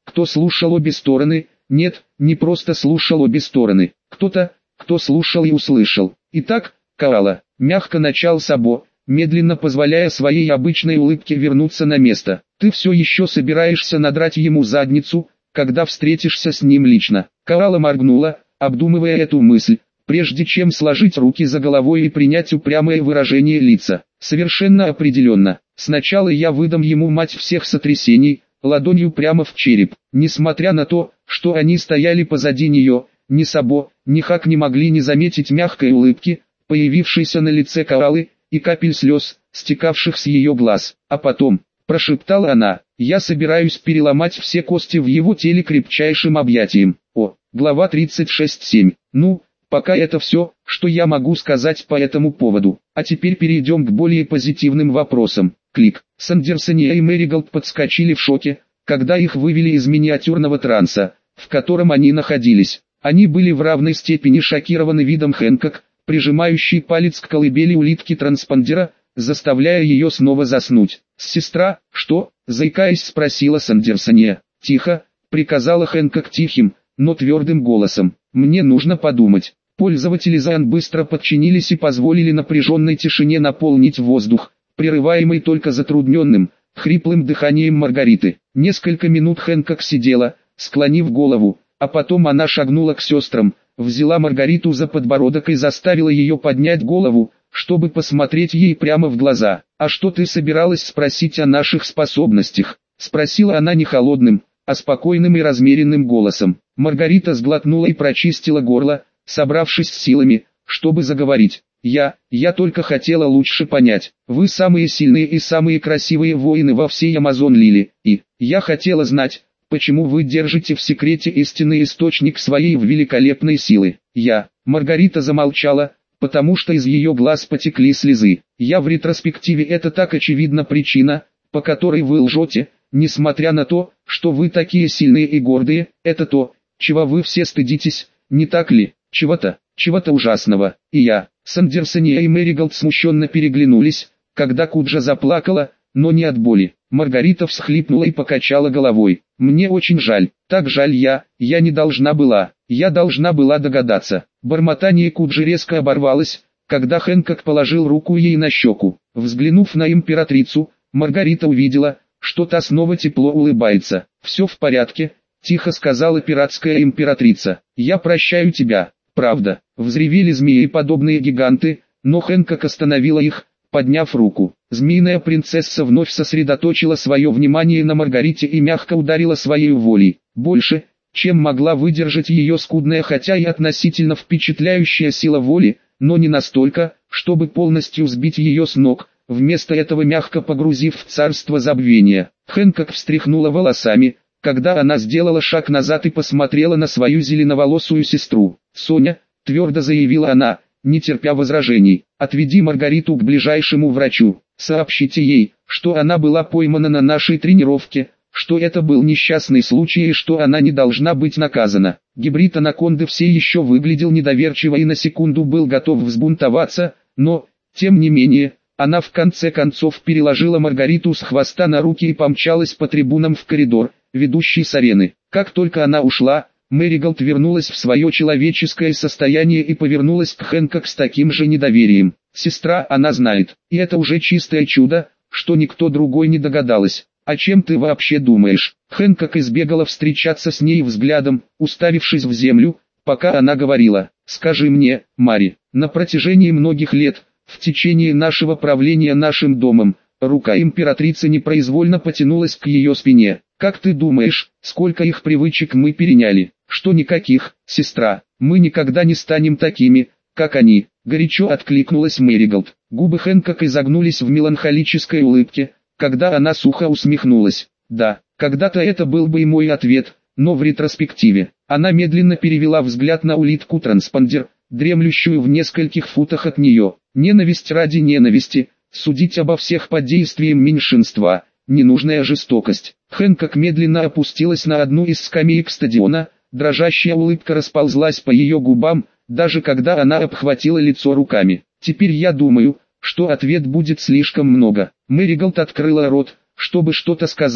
кто слушал обе стороны, нет, не просто слушал обе стороны, кто-то, кто слушал и услышал. Итак, Коала, мягко начал Сабо, медленно позволяя своей обычной улыбке вернуться на место. Ты все еще собираешься надрать ему задницу, когда встретишься с ним лично. Коала моргнула, обдумывая эту мысль, прежде чем сложить руки за головой и принять упрямое выражение лица. Совершенно определенно. Сначала я выдам ему мать всех сотрясений, ладонью прямо в череп. Несмотря на то, что они стояли позади нее, ни Сабо, ни Хак не могли не заметить мягкой улыбки, появившейся на лице Коалы, и капель слез, стекавших с ее глаз. А потом, прошептала она, я собираюсь переломать все кости в его теле крепчайшим объятием. О, глава тридцать шесть семь. Ну, пока это все, что я могу сказать по этому поводу. А теперь перейдем к более позитивным вопросам. Клик. Сандерсония и Мэриголд подскочили в шоке, когда их вывели из миниатюрного транса, в котором они находились. Они были в равной степени шокированы видом Хэнкок, прижимающий палец к колыбели улитки транспондера, заставляя ее снова заснуть. «Сестра, что?» – заикаясь, спросила Сандерсония. «Тихо», – приказала Хэнкок тихим, но твердым голосом. «Мне нужно подумать». Пользователи Зан быстро подчинились и позволили напряженной тишине наполнить воздух, прерываемый только затрудненным, хриплым дыханием Маргариты. Несколько минут Хэнкок сидела, склонив голову, а потом она шагнула к сестрам, взяла Маргариту за подбородок и заставила ее поднять голову, чтобы посмотреть ей прямо в глаза. «А что ты собиралась спросить о наших способностях?» — спросила она не холодным, а спокойным и размеренным голосом. Маргарита сглотнула и прочистила горло, собравшись с силами, чтобы заговорить. «Я, я только хотела лучше понять. Вы самые сильные и самые красивые воины во всей Амазон-Лили, и я хотела знать, почему вы держите в секрете истинный источник своей великолепной силы». Я, Маргарита замолчала, потому что из ее глаз потекли слезы. «Я в ретроспективе это так очевидна причина, по которой вы лжете, несмотря на то, что вы такие сильные и гордые, это то, чего вы все стыдитесь, не так ли? Чего-то, чего-то ужасного». И я, Сандерсония и Мэриголд смущенно переглянулись, когда Куджа заплакала, но не от боли. Маргарита всхлипнула и покачала головой. «Мне очень жаль, так жаль я, я не должна была, я должна была догадаться». Бормотание Куджи резко оборвалось, когда Хэнкок положил руку ей на щеку. Взглянув на императрицу, Маргарита увидела, что та снова тепло улыбается. «Все в порядке», — тихо сказала пиратская императрица. «Я прощаю тебя». «Правда», — взревели змеи-подобные гиганты, но Хэнкок остановила их, подняв руку. Змеиная принцесса вновь сосредоточила свое внимание на Маргарите и мягко ударила своей волей. Больше, чем могла выдержать ее скудная, хотя и относительно впечатляющая сила воли, но не настолько, чтобы полностью сбить ее с ног, вместо этого мягко погрузив в царство забвения. Хэнкок встряхнула волосами, когда она сделала шаг назад и посмотрела на свою зеленоволосую сестру. «Соня», — твердо заявила она, не терпя возражений, — «отведи Маргариту к ближайшему врачу, сообщите ей, что она была поймана на нашей тренировке, что это был несчастный случай и что она не должна быть наказана». Гибрид анаконды все еще выглядел недоверчиво и на секунду был готов взбунтоваться, но, тем не менее, она в конце концов переложила Маргариту с хвоста на руки и помчалась по трибунам в коридор, ведущий с арены. Как только она ушла, Мэриголд вернулась в свое человеческое состояние и повернулась к Хэнкок с таким же недоверием. «Сестра, она знает, и это уже чистое чудо, что никто другой не догадалась. О чем ты вообще думаешь?» Хэнкок избегала встречаться с ней взглядом, уставившись в землю, пока она говорила. «Скажи мне, Мари, на протяжении многих лет, в течение нашего правления нашим домом, рука императрицы непроизвольно потянулась к ее спине. Как ты думаешь, сколько их привычек мы переняли?» «Что никаких, сестра, мы никогда не станем такими, как они», — горячо откликнулась Мэриголд. Губы Хэнкок изогнулись в меланхолической улыбке, когда она сухо усмехнулась. «Да, когда-то это был бы и мой ответ, но в ретроспективе». Она медленно перевела взгляд на улитку-транспондер, дремлющую в нескольких футах от нее. «Ненависть ради ненависти, судить обо всех под действием меньшинства, ненужная жестокость». Хэнкок медленно опустилась на одну из скамеек стадиона, дрожащая улыбка расползлась по ее губам, даже когда она обхватила лицо руками. «Теперь я думаю, что ответ будет слишком много». Мэриголд открыла рот, чтобы что-то сказать,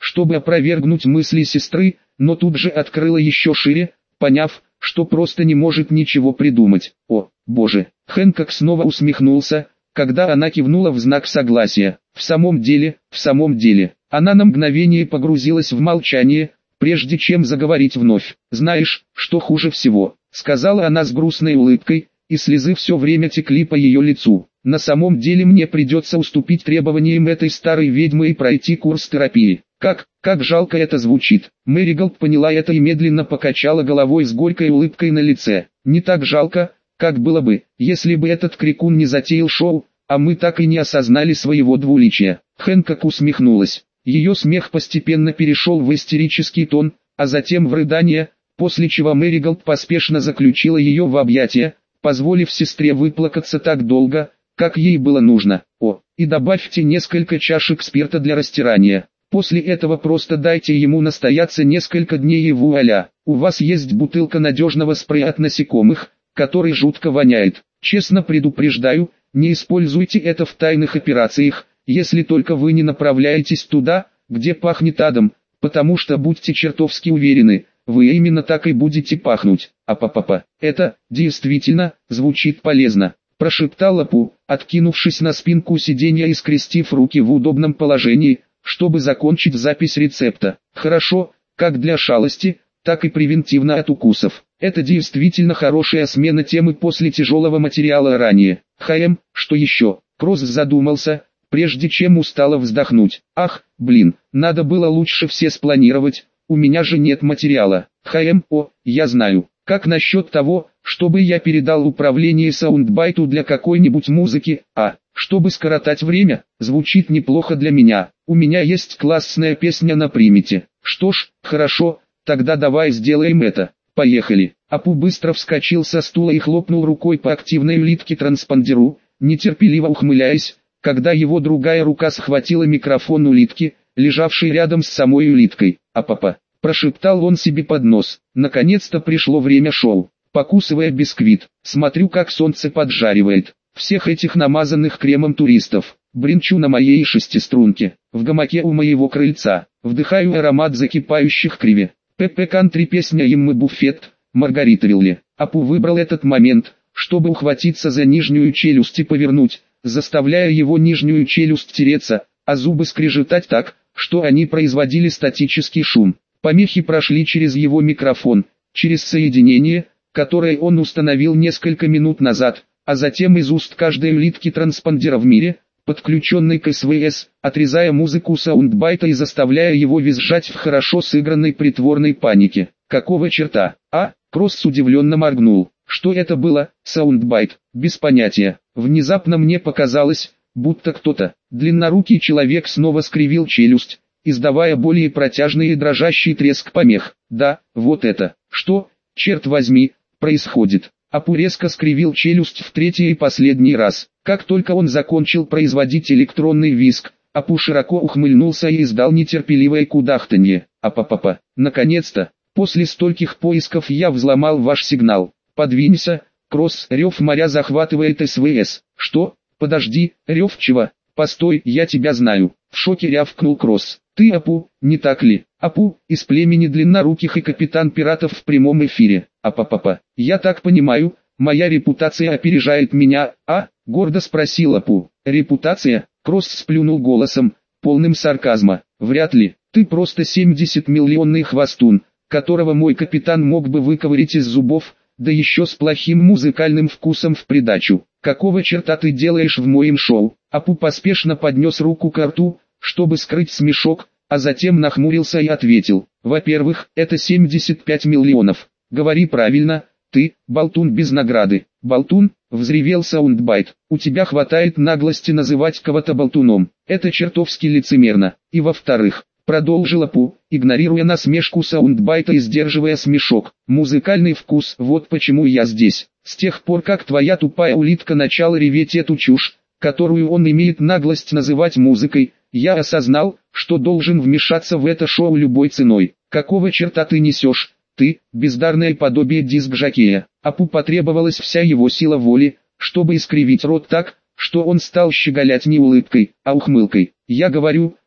чтобы опровергнуть мысли сестры, но тут же открыла еще шире, поняв, что просто не может ничего придумать. О, боже! Хэнкок снова усмехнулся, когда она кивнула в знак согласия. В самом деле, в самом деле, она на мгновение погрузилась в молчание, прежде чем заговорить вновь. «Знаешь, что хуже всего?» — сказала она с грустной улыбкой, и слезы все время текли по ее лицу. «На самом деле мне придется уступить требованиям этой старой ведьмы и пройти курс терапии. Как, как жалко это звучит». Мэриголд поняла это и медленно покачала головой с горькой улыбкой на лице. «Не так жалко, как было бы, если бы этот крикун не затеял шоу, а мы так и не осознали своего двуличия». Хэнкок усмехнулась. Ее смех постепенно перешел в истерический тон, а затем в рыдание, после чего Мэриголд поспешно заключила ее в объятия, позволив сестре выплакаться так долго, как ей было нужно. О, и добавьте несколько чашек спирта для растирания. После этого просто дайте ему настояться несколько дней и вуаля, у вас есть бутылка надежного спрея от насекомых, который жутко воняет. Честно предупреждаю, не используйте это в тайных операциях, если только вы не направляетесь туда, где пахнет адом, потому что будьте чертовски уверены, вы именно так и будете пахнуть. А папа, это, действительно, звучит полезно, прошептала Пу, откинувшись на спинку сиденья и скрестив руки в удобном положении, чтобы закончить запись рецепта. Хорошо, как для шалости, так и превентивно от укусов. Это действительно хорошая смена темы после тяжелого материала ранее. Хм, что еще? Кросс задумался, прежде чем устало вздохнуть. Ах, блин, надо было лучше все спланировать, у меня же нет материала. Хм, о, я знаю. Как насчет того, чтобы я передал управление саундбайту для какой-нибудь музыки, а, чтобы скоротать время, звучит неплохо для меня. У меня есть классная песня на примете. Что ж, хорошо, тогда давай сделаем это. Поехали. Апу быстро вскочил со стула и хлопнул рукой по активной улитке-транспондеру, нетерпеливо ухмыляясь, когда его другая рука схватила микрофон улитки, лежавшей рядом с самой улиткой. А папа, прошептал он себе под нос, наконец-то пришло время шоу. Покусывая бисквит, смотрю, как солнце поджаривает всех этих намазанных кремом туристов. Бринчу на моей шестиструнке, в гамаке у моего крыльца, вдыхаю аромат закипающих криви. ПП кантри песня «Иммы буфет», Маргаритавилли. Апу выбрал этот момент, чтобы ухватиться за нижнюю челюсть и повернуть, заставляя его нижнюю челюсть тереться, а зубы скрежетать так, что они производили статический шум. Помехи прошли через его микрофон, через соединение, которое он установил несколько минут назад, а затем из уст каждой улитки транспондера в мире, подключенной к СВС, отрезая музыку саундбайта и заставляя его визжать в хорошо сыгранной притворной панике. Какого черта? А? Кросс удивленно моргнул. Что это было? Саундбайт? Без понятия. Внезапно мне показалось, будто кто-то, длиннорукий человек снова скривил челюсть, издавая более протяжный и дрожащий треск помех. Да, вот это. Что, черт возьми, происходит? Апу резко скривил челюсть в третий и последний раз. Как только он закончил производить электронный визг, Апу широко ухмыльнулся и издал нетерпеливое кудахтанье. А-па-па-па, наконец-то, после стольких поисков я взломал ваш сигнал. Подвинься, Кросс, рев моря захватывает СВС. Что? Подожди, рев чего? Постой, я тебя знаю. В шоке рявкнул Кросс. Ты Апу, не так ли? Апу, из племени длинноруких и капитан пиратов в прямом эфире. А-па-па-па, я так понимаю, моя репутация опережает меня, а? Гордо спросил Апу. Репутация? Кросс сплюнул голосом, полным сарказма. Вряд ли, ты просто семидесятимиллионный хвостун, которого мой капитан мог бы выковырять из зубов, да еще с плохим музыкальным вкусом в придачу. Какого черта ты делаешь в моем шоу? Апу поспешно поднес руку к рту, чтобы скрыть смешок, а затем нахмурился и ответил. Во-первых, это семьдесят пять миллионов. Говори правильно, ты, болтун без награды. Болтун, взревел саундбайт. У тебя хватает наглости называть кого-то болтуном. Это чертовски лицемерно. И во-вторых, продолжила Пу, игнорируя насмешку саундбайта и сдерживая смешок. Музыкальный вкус, вот почему я здесь. С тех пор, как твоя тупая улитка начала реветь эту чушь, которую он имеет наглость называть музыкой, я осознал, что должен вмешаться в это шоу любой ценой. Какого черта ты несешь, ты, бездарное подобие диск-жокея? Апу потребовалась вся его сила воли, чтобы искривить рот так, что он стал щеголять не улыбкой, а ухмылкой. Я говорю,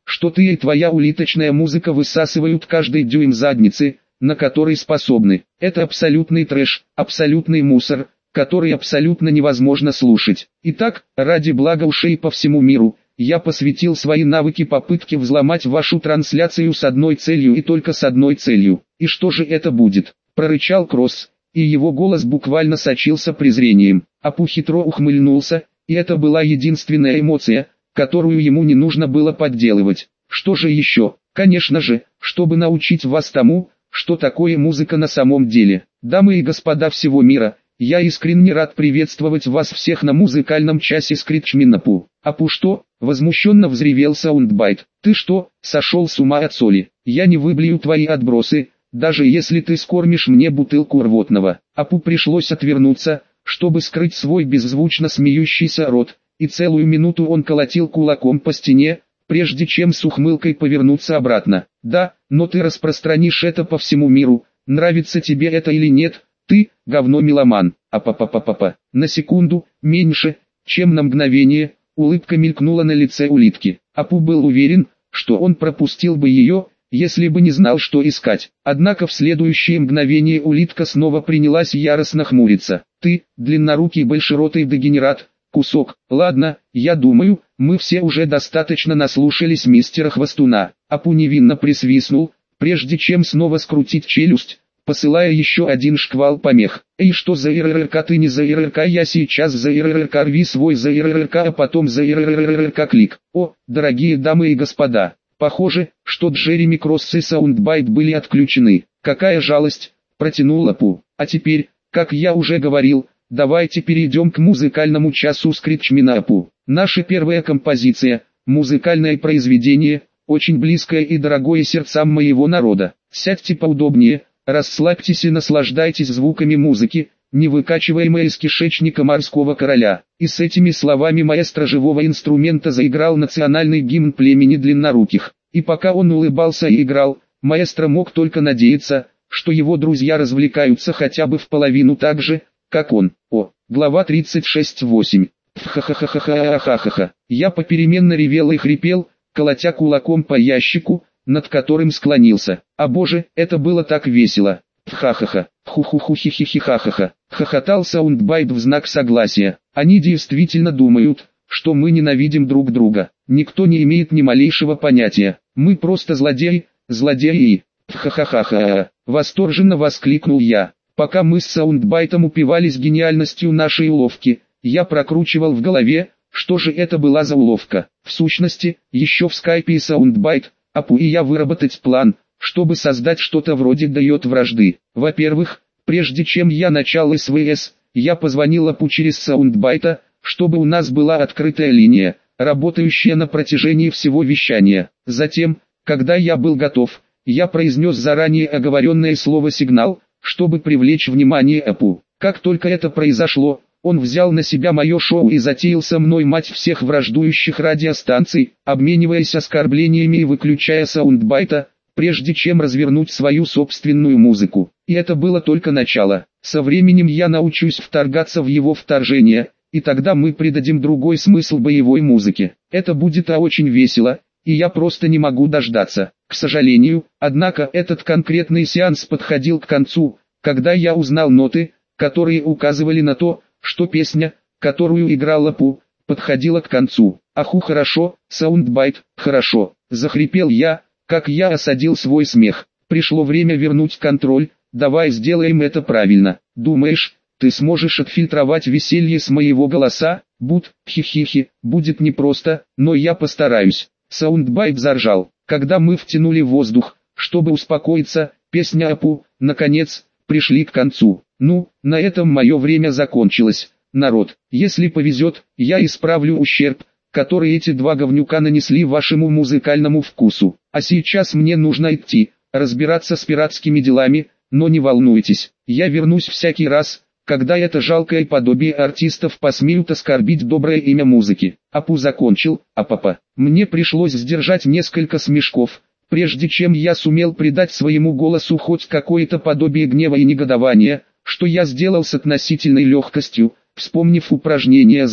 что ты и твоя улиточная музыка высасывают каждый дюйм задницы, на который способны. Это абсолютный трэш, абсолютный мусор, который абсолютно невозможно слушать. Итак, ради блага ушей по всему миру, я посвятил свои навыки попытке взломать вашу трансляцию с одной целью и только с одной целью. И что же это будет? Прорычал Кросс, и его голос буквально сочился презрением. Апу хитро ухмыльнулся, и это была единственная эмоция, которую ему не нужно было подделывать. Что же еще? Конечно же, чтобы научить вас тому, что такое музыка на самом деле. Дамы и господа всего мира, я искренне рад приветствовать вас всех на музыкальном часе Скритчминапу. Апу что? Возмущенно взревел Саундбайт. Ты что, сошел с ума от соли? Я не выблюю твои отбросы, даже если ты скормишь мне бутылку рвотного. Апу пришлось отвернуться, чтобы скрыть свой беззвучно смеющийся рот, и целую минуту он колотил кулаком по стене, прежде чем с ухмылкой повернуться обратно. Да, но ты распространишь это по всему миру, нравится тебе это или нет, ты, говно-меломан. А-па-па-па-па-па. На секунду, меньше, чем на мгновение, улыбка мелькнула на лице улитки. Апу был уверен, что он пропустил бы ее, если бы не знал, что искать. Однако в следующее мгновение улитка снова принялась яростно хмуриться. Ты, длиннорукий большеротый дегенерат, кусок. Ладно, я думаю, мы все уже достаточно наслушались мистера Хвостуна. Апу невинно присвистнул, прежде чем снова скрутить челюсть, посылая еще один шквал помех. Эй, что за ИРРК, ты не за ИРРК, я сейчас за ИРРК, рви свой за ИРРК, а потом за ИРРК клик. О, дорогие дамы и господа, похоже, что Джереми Кросс и Саундбайт были отключены. Какая жалость, протянул Апу. А теперь, как я уже говорил, давайте перейдем к музыкальному часу Скритчминапу. Наша первая композиция, музыкальное произведение, очень близкое и дорогое сердцам моего народа. Сядьте поудобнее, расслабьтесь и наслаждайтесь звуками музыки, не выкачиваемой из кишечника морского короля. И с этими словами маэстро живого инструмента заиграл национальный гимн племени длинноруких. И пока он улыбался и играл, маэстро мог только надеяться, что его друзья развлекаются хотя бы в половину так же, как он. О, глава тридцать шесть восемь. Ха-ха-ха-ха-ха-ха-ха-ха. Я попеременно ревел и хрипел, колотя кулаком по ящику, над которым склонился. А боже, это было так весело. Ха-ха-ха. Ху-ху-ху-хи-хи-хи-ха-ха-ха. Хохотал Саундбайт в знак согласия. Они действительно думают, что мы ненавидим друг друга. Никто не имеет ни малейшего понятия. Мы просто злодеи, злодеи. Ха-ха-ха-ха. Восторженно воскликнул я. Пока мы с Саундбайтом упивались гениальностью нашей уловки, я прокручивал в голове, что же это была за уловка. В сущности, еще в скайпе и Саундбайт, Апу и я выработать план, чтобы создать что-то вроде дает вражды. Во-первых, прежде чем я начал СВС, я позвонил Апу через Саундбайта, чтобы у нас была открытая линия, работающая на протяжении всего вещания. Затем, когда я был готов, я произнес заранее оговоренное слово «сигнал», чтобы привлечь внимание Апу. Как только это произошло, он взял на себя мое шоу и затеял со мной мать всех враждующих радиостанций, обмениваясь оскорблениями и выключая Саундбайта, прежде чем развернуть свою собственную музыку. И это было только начало. Со временем я научусь вторгаться в его вторжение, и тогда мы придадим другой смысл боевой музыке. Это будет а очень весело, и я просто не могу дождаться. К сожалению, однако этот конкретный сеанс подходил к концу, когда я узнал ноты, которые указывали на то, что песня, которую играл Апу, подходила к концу. Аху, хорошо, Саундбайт, хорошо, захрипел я, как я осадил свой смех. Пришло время вернуть контроль, давай сделаем это правильно. Думаешь, ты сможешь отфильтровать веселье с моего голоса? Буд, хи-хи-хи, будет непросто, но я постараюсь. Саундбайт заржал. Когда мы втянули воздух, чтобы успокоиться, песня Апу, наконец, пришли к концу. Ну, на этом мое время закончилось, народ. Если повезет, я исправлю ущерб, который эти два говнюка нанесли вашему музыкальному вкусу. А сейчас мне нужно идти, разбираться с пиратскими делами, но не волнуйтесь, я вернусь всякий раз, когда это жалкое подобие артистов посмеют оскорбить доброе имя музыки. Апу закончил, а папа, мне пришлось сдержать несколько смешков, прежде чем я сумел придать своему голосу хоть какое-то подобие гнева и негодования, что я сделал с относительной легкостью, вспомнив упражнение Зара.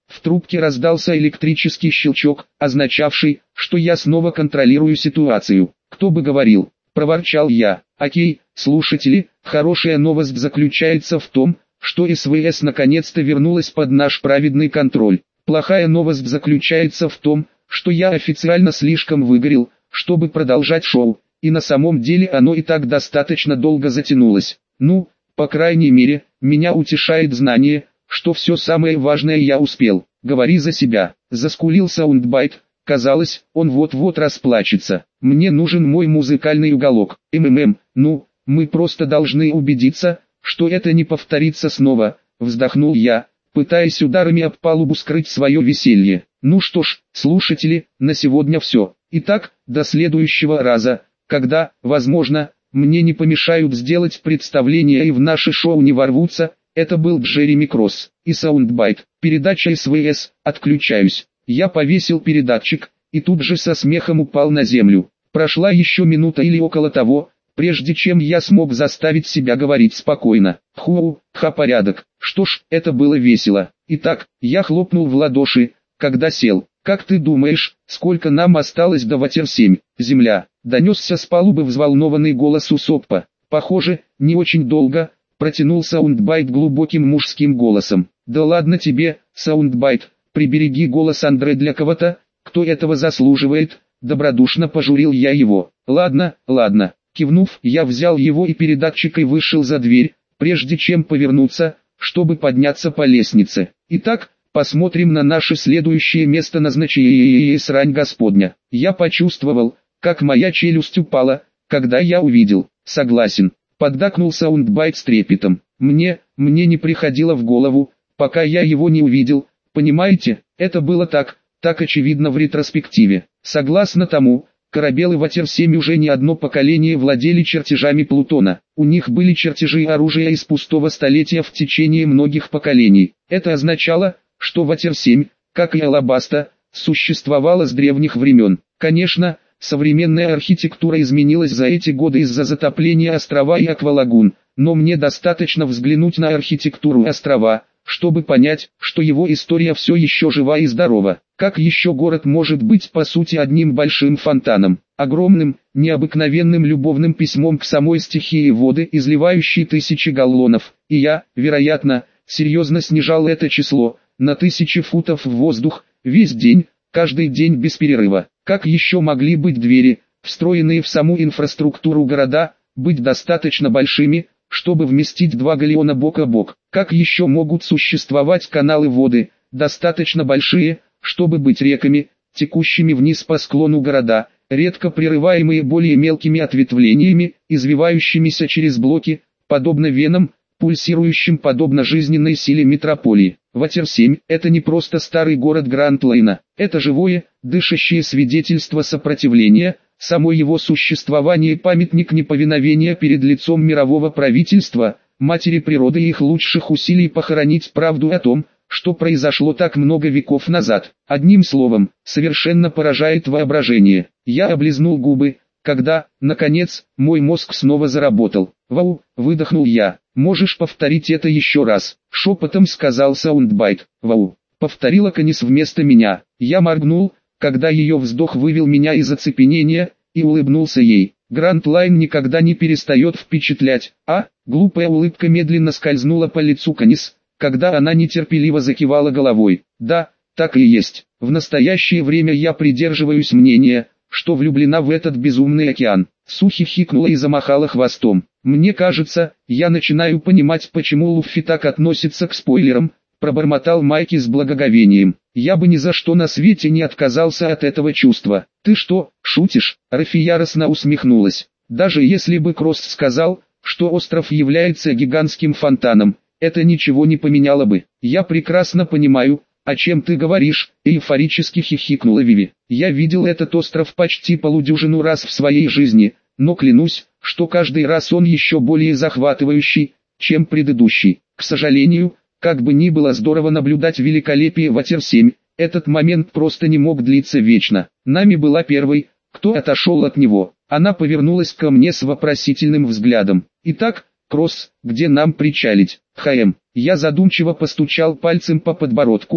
В трубке раздался электрический щелчок, означавший, что я снова контролирую ситуацию. «Кто бы говорил?» – проворчал я. «Окей, слушатели, хорошая новость заключается в том, что СВС наконец-то вернулась под наш праведный контроль. Плохая новость заключается в том, что я официально слишком выгорел, чтобы продолжать шоу, и на самом деле оно и так достаточно долго затянулось. Ну, по крайней мере, меня утешает знание, что все самое важное я успел. Говори за себя», – заскулил Саундбайт. Казалось, он вот-вот расплачется. «Мне нужен мой музыкальный уголок. МММ, ну, мы просто должны убедиться, что это не повторится снова», – вздохнул я, пытаясь ударами об палубу скрыть свое веселье. «Ну что ж, слушатели, на сегодня все. Итак, до следующего раза, когда, возможно, мне не помешают сделать представление и в наше шоу не ворвутся». Это был Джереми Кросс и Саундбайт. Передача СВС, отключаюсь. Я повесил передатчик, и тут же со смехом упал на землю. Прошла еще минута или около того, прежде чем я смог заставить себя говорить спокойно. Ху, ха, порядок. Что ж, это было весело. Итак, я хлопнул в ладоши, когда сел. «Как ты думаешь, сколько нам осталось до Ватер семь, Земля?» Донесся с палубы взволнованный голос Усоппа. «Похоже, не очень долго», протянул Саундбайт глубоким мужским голосом. «Да ладно тебе, Саундбайт, прибереги голос Андре для кого-то, кто этого заслуживает», добродушно пожурил я его. «Ладно, ладно». Кивнув, я взял его и передатчик и вышел за дверь, прежде чем повернуться, чтобы подняться по лестнице. Итак, посмотрим на наше следующее место назначения. Срань Господня. Я почувствовал, как моя челюсть упала, когда я увидел. Согласен. Поддакнул Саундбайт с трепетом. Мне, мне не приходило в голову, пока я его не увидел. Понимаете, это было так, так очевидно в ретроспективе. Согласно тому, корабелы Ватер семь уже не одно поколение владели чертежами Плутона. У них были чертежи оружия из пустого столетия в течение многих поколений. Это означало, что Ватер семь, как и Алабаста, существовала с древних времен. Конечно, современная архитектура изменилась за эти годы из-за затопления острова и аквалагун, но мне достаточно взглянуть на архитектуру острова, чтобы понять, что его история все еще жива и здорова. Как еще город может быть по сути одним большим фонтаном, огромным, необыкновенным любовным письмом к самой стихии воды, изливающей тысячи галлонов, и я, вероятно, серьезно снижал это число, на тысячи футов в воздух, весь день, каждый день без перерыва. Как еще могли быть двери, встроенные в саму инфраструктуру города, быть достаточно большими, чтобы вместить два галеона бок о бок? Как еще могут существовать каналы воды, достаточно большие, чтобы быть реками, текущими вниз по склону города, редко прерываемые более мелкими ответвлениями, извивающимися через блоки, подобно венам, пульсирующим подобно жизненной силе метрополии? Ватер семь – это не просто старый город Гранд-Лайна, это живое, дышащее свидетельство сопротивления, само его существование – памятник неповиновения перед лицом мирового правительства, матери природы и их лучших усилий похоронить правду о том, что произошло так много веков назад. Одним словом, совершенно поражает воображение. Я облизнул губы, когда, наконец, мой мозг снова заработал. «Вау!» – выдохнул я. «Можешь повторить это еще раз?» – шепотом сказал Саундбайт. «Вау!» – повторила Канис вместо меня. Я моргнул, когда ее вздох вывел меня из оцепенения, и улыбнулся ей. Гранд Лайн никогда не перестает впечатлять, а? Глупая улыбка медленно скользнула по лицу Канис, когда она нетерпеливо закивала головой. «Да, так и есть. В настоящее время я придерживаюсь мнения, что влюблена в этот безумный океан». Сухи хикнула и замахала хвостом. «Мне кажется, я начинаю понимать, почему Луффи так относится к спойлерам», пробормотал Майки с благоговением. «Я бы ни за что на свете не отказался от этого чувства». «Ты что, шутишь?» Рафи яростно усмехнулась. «Даже если бы Кросс сказал, что остров является гигантским фонтаном, это ничего не поменяло бы. Я прекрасно понимаю, о чем ты говоришь», эйфорически хихикнула Виви. «Я видел этот остров почти полудюжину раз в своей жизни, но клянусь, что каждый раз он еще более захватывающий, чем предыдущий. К сожалению, как бы ни было здорово наблюдать великолепие Ватер семь, этот момент просто не мог длиться вечно. Нами была первой, кто отошел от него». Она повернулась ко мне с вопросительным взглядом. «Итак, Кросс, где нам причалить?» «Хэм». Я задумчиво постучал пальцем по подбородку,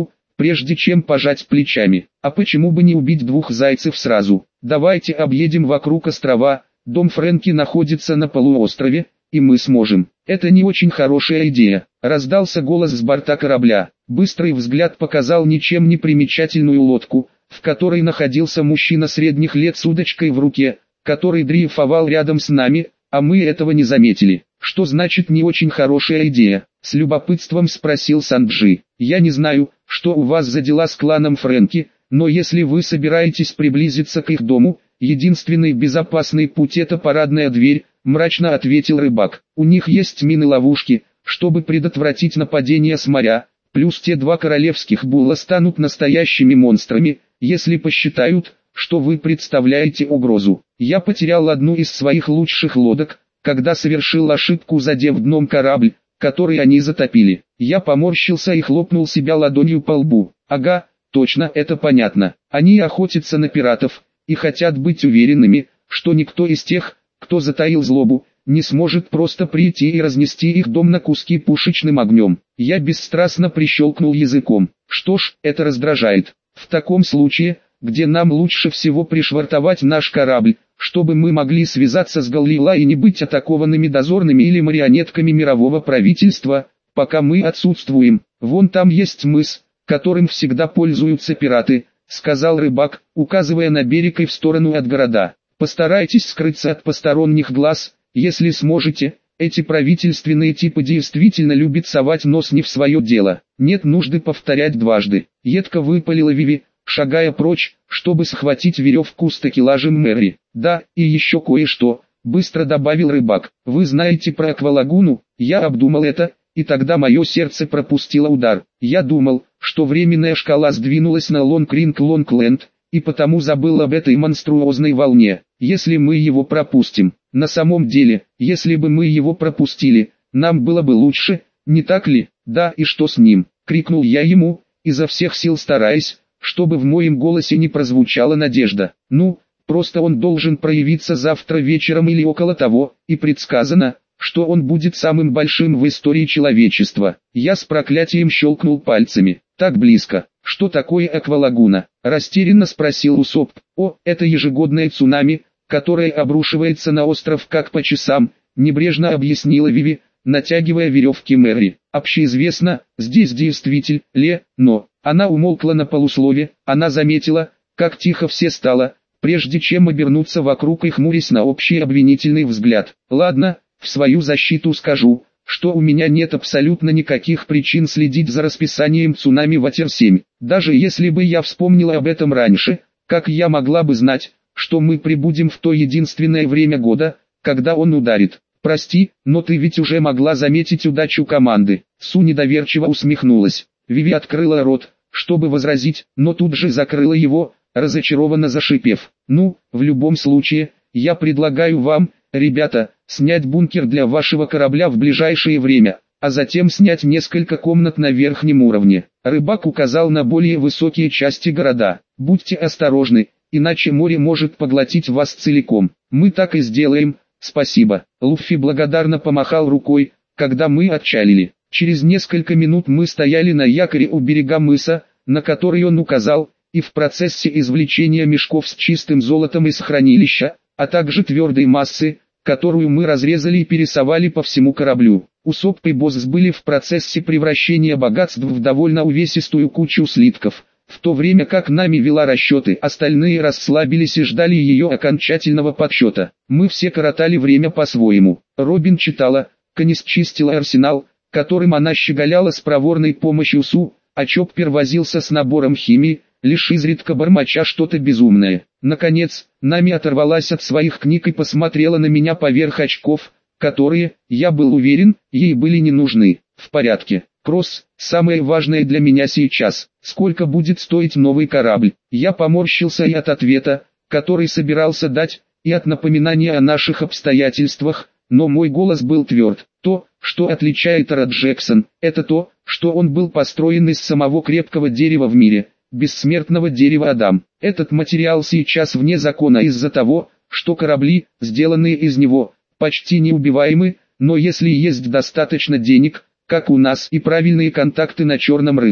прежде чем пожать плечами. А почему бы не убить двух зайцев сразу? Давайте объедем вокруг острова, дом Фрэнки находится на полуострове, и мы сможем. Это не очень хорошая идея. Раздался голос с борта корабля. Быстрый взгляд показал ничем не примечательную лодку, в которой находился мужчина средних лет с удочкой в руке, который дрейфовал рядом с нами, а мы этого не заметили. Что значит не очень хорошая идея? С любопытством спросил Санджи. Я не знаю, что у вас за дела с кланом Фрэнки, но если вы собираетесь приблизиться к их дому, единственный безопасный путь — это парадная дверь, мрачно ответил рыбак. У них есть мины-ловушки, чтобы предотвратить нападение с моря, плюс те два королевских булла станут настоящими монстрами, если посчитают, что вы представляете угрозу. Я потерял одну из своих лучших лодок, когда совершил ошибку, задев дном корабль, который они затопили. Я поморщился и хлопнул себя ладонью по лбу. Ага, точно, это понятно. Они охотятся на пиратов, и хотят быть уверенными, что никто из тех, кто затаил злобу, не сможет просто прийти и разнести их дом на куски пушечным огнем. Я бесстрастно прищелкнул языком. Что ж, это раздражает. В таком случае, где нам лучше всего пришвартовать наш корабль, чтобы мы могли связаться с Галлила и не быть атакованными дозорными или марионетками мирового правительства, пока мы отсутствуем. Вон там есть мыс, которым всегда пользуются пираты, сказал рыбак, указывая на берег и в сторону от города. Постарайтесь скрыться от посторонних глаз, если сможете. Эти правительственные типы действительно любят совать нос не в свое дело. Нет нужды повторять дважды. Едко выпалила Виви, шагая прочь, чтобы схватить веревку с такелажем Мэри. Да, и еще кое-что, быстро добавил рыбак. Вы знаете про аквалагуну? Я обдумал это, и тогда мое сердце пропустило удар. Я думал, что временная шкала сдвинулась на Лонг-Ринг-Лонг-Ленд, и потому забыл об этой монструозной волне. Если мы его пропустим, на самом деле, если бы мы его пропустили, нам было бы лучше, не так ли? Да, и что с ним? Крикнул я ему, изо всех сил стараясь, чтобы в моем голосе не прозвучала надежда. Ну, просто он должен проявиться завтра вечером или около того, и предсказано, что он будет самым большим в истории человечества. Я с проклятием щелкнул пальцами. Так близко. Что такое аквалагуна? Растерянно спросил Усоп. О, это ежегодное цунами, которое обрушивается на остров как по часам, небрежно объяснила Виви, натягивая веревки Мэри. Общеизвестно, здесь действитель, ле, но... Она умолкла на полуслове, она заметила, как тихо все стало, прежде чем обернуться вокруг и хмурясь на общий обвинительный взгляд. Ладно, в свою защиту скажу, что у меня нет абсолютно никаких причин следить за расписанием цунами Ватер семь. Даже если бы я вспомнила об этом раньше, как я могла бы знать, что мы прибудем в то единственное время года, когда он ударит? Прости, но ты ведь уже могла заметить удачу команды. Су недоверчиво усмехнулась. Виви открыла рот, чтобы возразить, но тут же закрыла его, разочарованно зашипев. Ну, в любом случае, я предлагаю вам, ребята, снять бункер для вашего корабля в ближайшее время, а затем снять несколько комнат на верхнем уровне. Рыбак указал на более высокие части города. Будьте осторожны, иначе море может поглотить вас целиком. Мы так и сделаем, спасибо. Луффи благодарно помахал рукой, когда мы отчалили. Через несколько минут мы стояли на якоре у берега мыса, на который он указал, и в процессе извлечения мешков с чистым золотом из хранилища, а также твердой массы, которую мы разрезали и пересовали по всему кораблю. Усоп и Босс были в процессе превращения богатств в довольно увесистую кучу слитков, в то время как нами вела расчеты, остальные расслабились и ждали ее окончательного подсчета. Мы все коротали время по-своему. Робин читала, Канис чистила арсенал, которым она щеголяла с проворной помощью Су, а Чоппер возился с набором химии, лишь изредка бормоча что-то безумное. Наконец, Нами оторвалась от своих книг и посмотрела на меня поверх очков, которые, я был уверен, ей были не нужны. В порядке. Кросс, самое важное для меня сейчас, сколько будет стоить новый корабль? Я поморщился и от ответа, который собирался дать, и от напоминания о наших обстоятельствах, но мой голос был тверд. То, что отличает Ра Джексон, это то, что он был построен из самого крепкого дерева в мире, бессмертного дерева Адам. Этот материал сейчас вне закона из-за того, что корабли, сделанные из него, почти неубиваемы, но если есть достаточно денег, как у нас, и правильные контакты на черном рынке,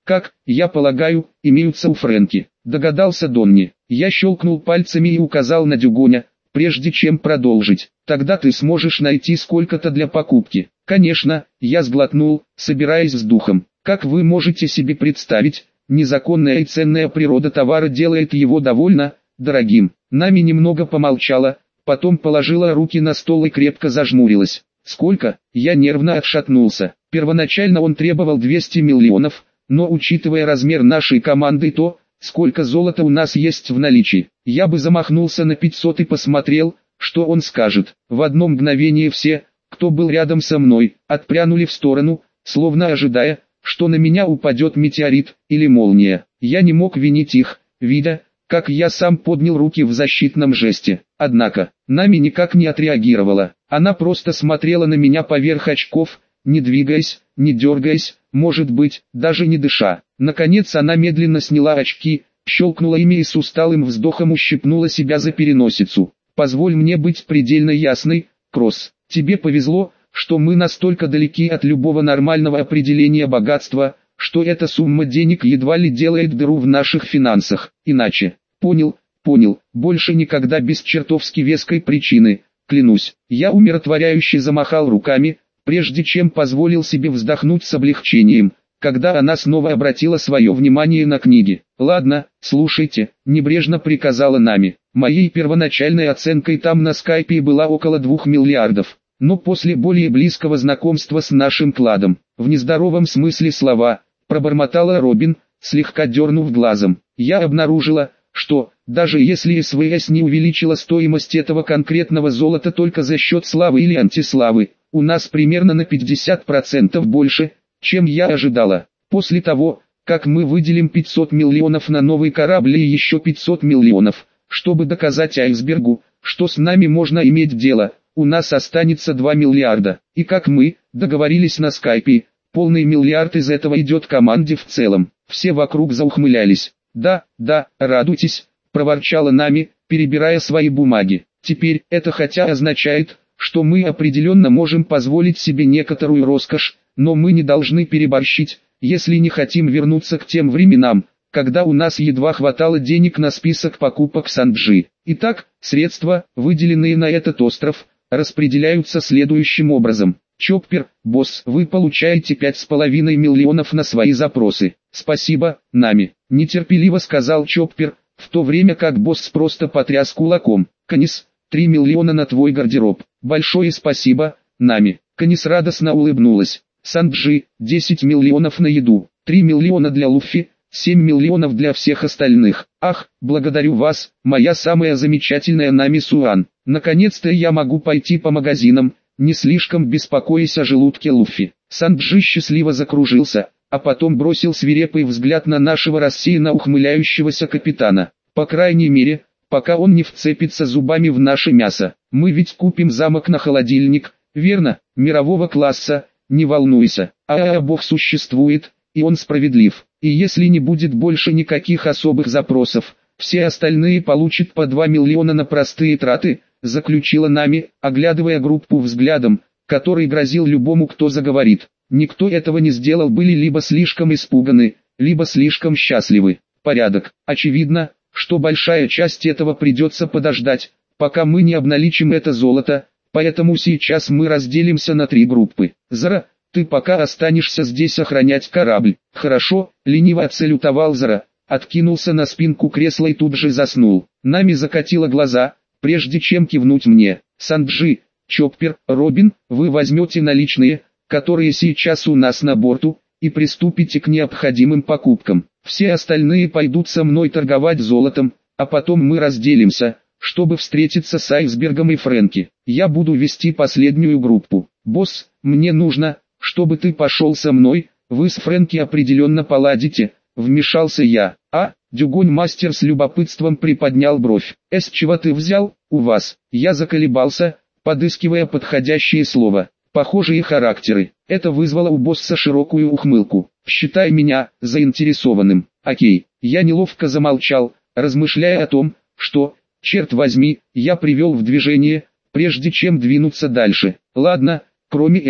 как, я полагаю, имеются у Фрэнки. Догадался Донни. Я щелкнул пальцами и указал на Дюгоня, прежде чем продолжить. Тогда ты сможешь найти сколько-то для покупки. Конечно, я сглотнул, собираясь с духом. Как вы можете себе представить, незаконная и ценная природа товара делает его довольно дорогим. Нами немного помолчала, потом положила руки на стол и крепко зажмурилась. Сколько? Я нервно отшатнулся. Первоначально он требовал двести миллионов, но учитывая размер нашей команды и то, сколько золота у нас есть в наличии, я бы замахнулся на пятьсот и посмотрел, что он скажет. В одно мгновение все, кто был рядом со мной, отпрянули в сторону, словно ожидая, что на меня упадет метеорит или молния. Я не мог винить их, видя, как я сам поднял руки в защитном жесте. Однако, Нами никак не отреагировала. Она просто смотрела на меня поверх очков, не двигаясь, не дергаясь, может быть, даже не дыша. Наконец она медленно сняла очки, щелкнула ими и с усталым вздохом ущипнула себя за переносицу. «Позволь мне быть предельно ясной, Кросс. Тебе повезло, что мы настолько далеки от любого нормального определения богатства, что эта сумма денег едва ли делает дыру в наших финансах. Иначе, понял, понял, больше никогда без чертовски веской причины, клянусь». Я умиротворяюще замахал руками, прежде чем позволил себе вздохнуть с облегчением, когда она снова обратила свое внимание на книги. «Ладно, слушайте», — небрежно приказала Нами. Моей первоначальной оценкой там на скайпе была около двух миллиардов. Но после более близкого знакомства с нашим кладом, в нездоровом смысле слова, пробормотала Робин, слегка дернув глазом, я обнаружила, что, даже если СВС не увеличила стоимость этого конкретного золота только за счет славы или антиславы, у нас примерно на пятьдесят процентов больше, чем я ожидала. После того, как мы выделим пятьсот миллионов на новый корабль и еще пятьсот миллионов, чтобы доказать айсбергу, что с нами можно иметь дело, у нас останется два миллиарда. И как мы договорились на скайпе, полный миллиард из этого идет команде в целом. Все вокруг заухмылялись. «Да, да, радуйтесь», — проворчала Нами, перебирая свои бумаги. «Теперь это хотя означает, что мы определенно можем позволить себе некоторую роскошь, но мы не должны переборщить, если не хотим вернуться к тем временам, когда у нас едва хватало денег на список покупок Санджи. Итак, средства, выделенные на этот остров, распределяются следующим образом. Чоппер, босс, вы получаете пять с половиной миллионов на свои запросы. Спасибо, Нами, нетерпеливо сказал Чоппер, в то время как босс просто потряс кулаком. Канис, три миллиона на твой гардероб. Большое спасибо, Нами. Канис радостно улыбнулась. Санджи, десять миллионов на еду, три миллиона для Луффи, семь миллионов для всех остальных. Ах, благодарю вас, моя самая замечательная Нами Суан. Наконец-то я могу пойти по магазинам, не слишком беспокоясь о желудке Луффи. Санджи счастливо закружился, а потом бросил свирепый взгляд на нашего рассеянно ухмыляющегося капитана. По крайней мере, пока он не вцепится зубами в наше мясо. Мы ведь купим замок на холодильник, верно, мирового класса, не волнуйся. А, -а, -а Бог существует, и он справедлив. И если не будет больше никаких особых запросов, все остальные получат по два миллиона на простые траты, заключила Нами, оглядывая группу взглядом, который грозил любому, кто заговорит. Никто этого не сделал, были либо слишком испуганы, либо слишком счастливы. Порядок. Очевидно, что большая часть этого придется подождать, пока мы не обналичим это золото, поэтому сейчас мы разделимся на три группы. Зара, ты пока останешься здесь охранять корабль. Хорошо, лениво отсалютовал Зара, откинулся на спинку кресла и тут же заснул. Нами закатила глаза, прежде чем кивнуть мне. Санджи, Чоппер, Робин, вы возьмете наличные, которые сейчас у нас на борту, и приступите к необходимым покупкам. Все остальные пойдут со мной торговать золотом, а потом мы разделимся, чтобы встретиться с Айсбергом и Фрэнки. Я буду вести последнюю группу. Босс, мне нужно, чтобы ты пошел со мной, вы с Фрэнки определенно поладите, вмешался я. А, Дюгонь мастер с любопытством приподнял бровь. С чего ты взял, у вас? Я заколебался, подыскивая подходящее слово. Похожие характеры. Это вызвало у босса широкую ухмылку. Считай меня заинтересованным. Окей. Я неловко замолчал, размышляя о том, что, черт возьми, я привел в движение, прежде чем двинуться дальше. Ладно, кроме этого,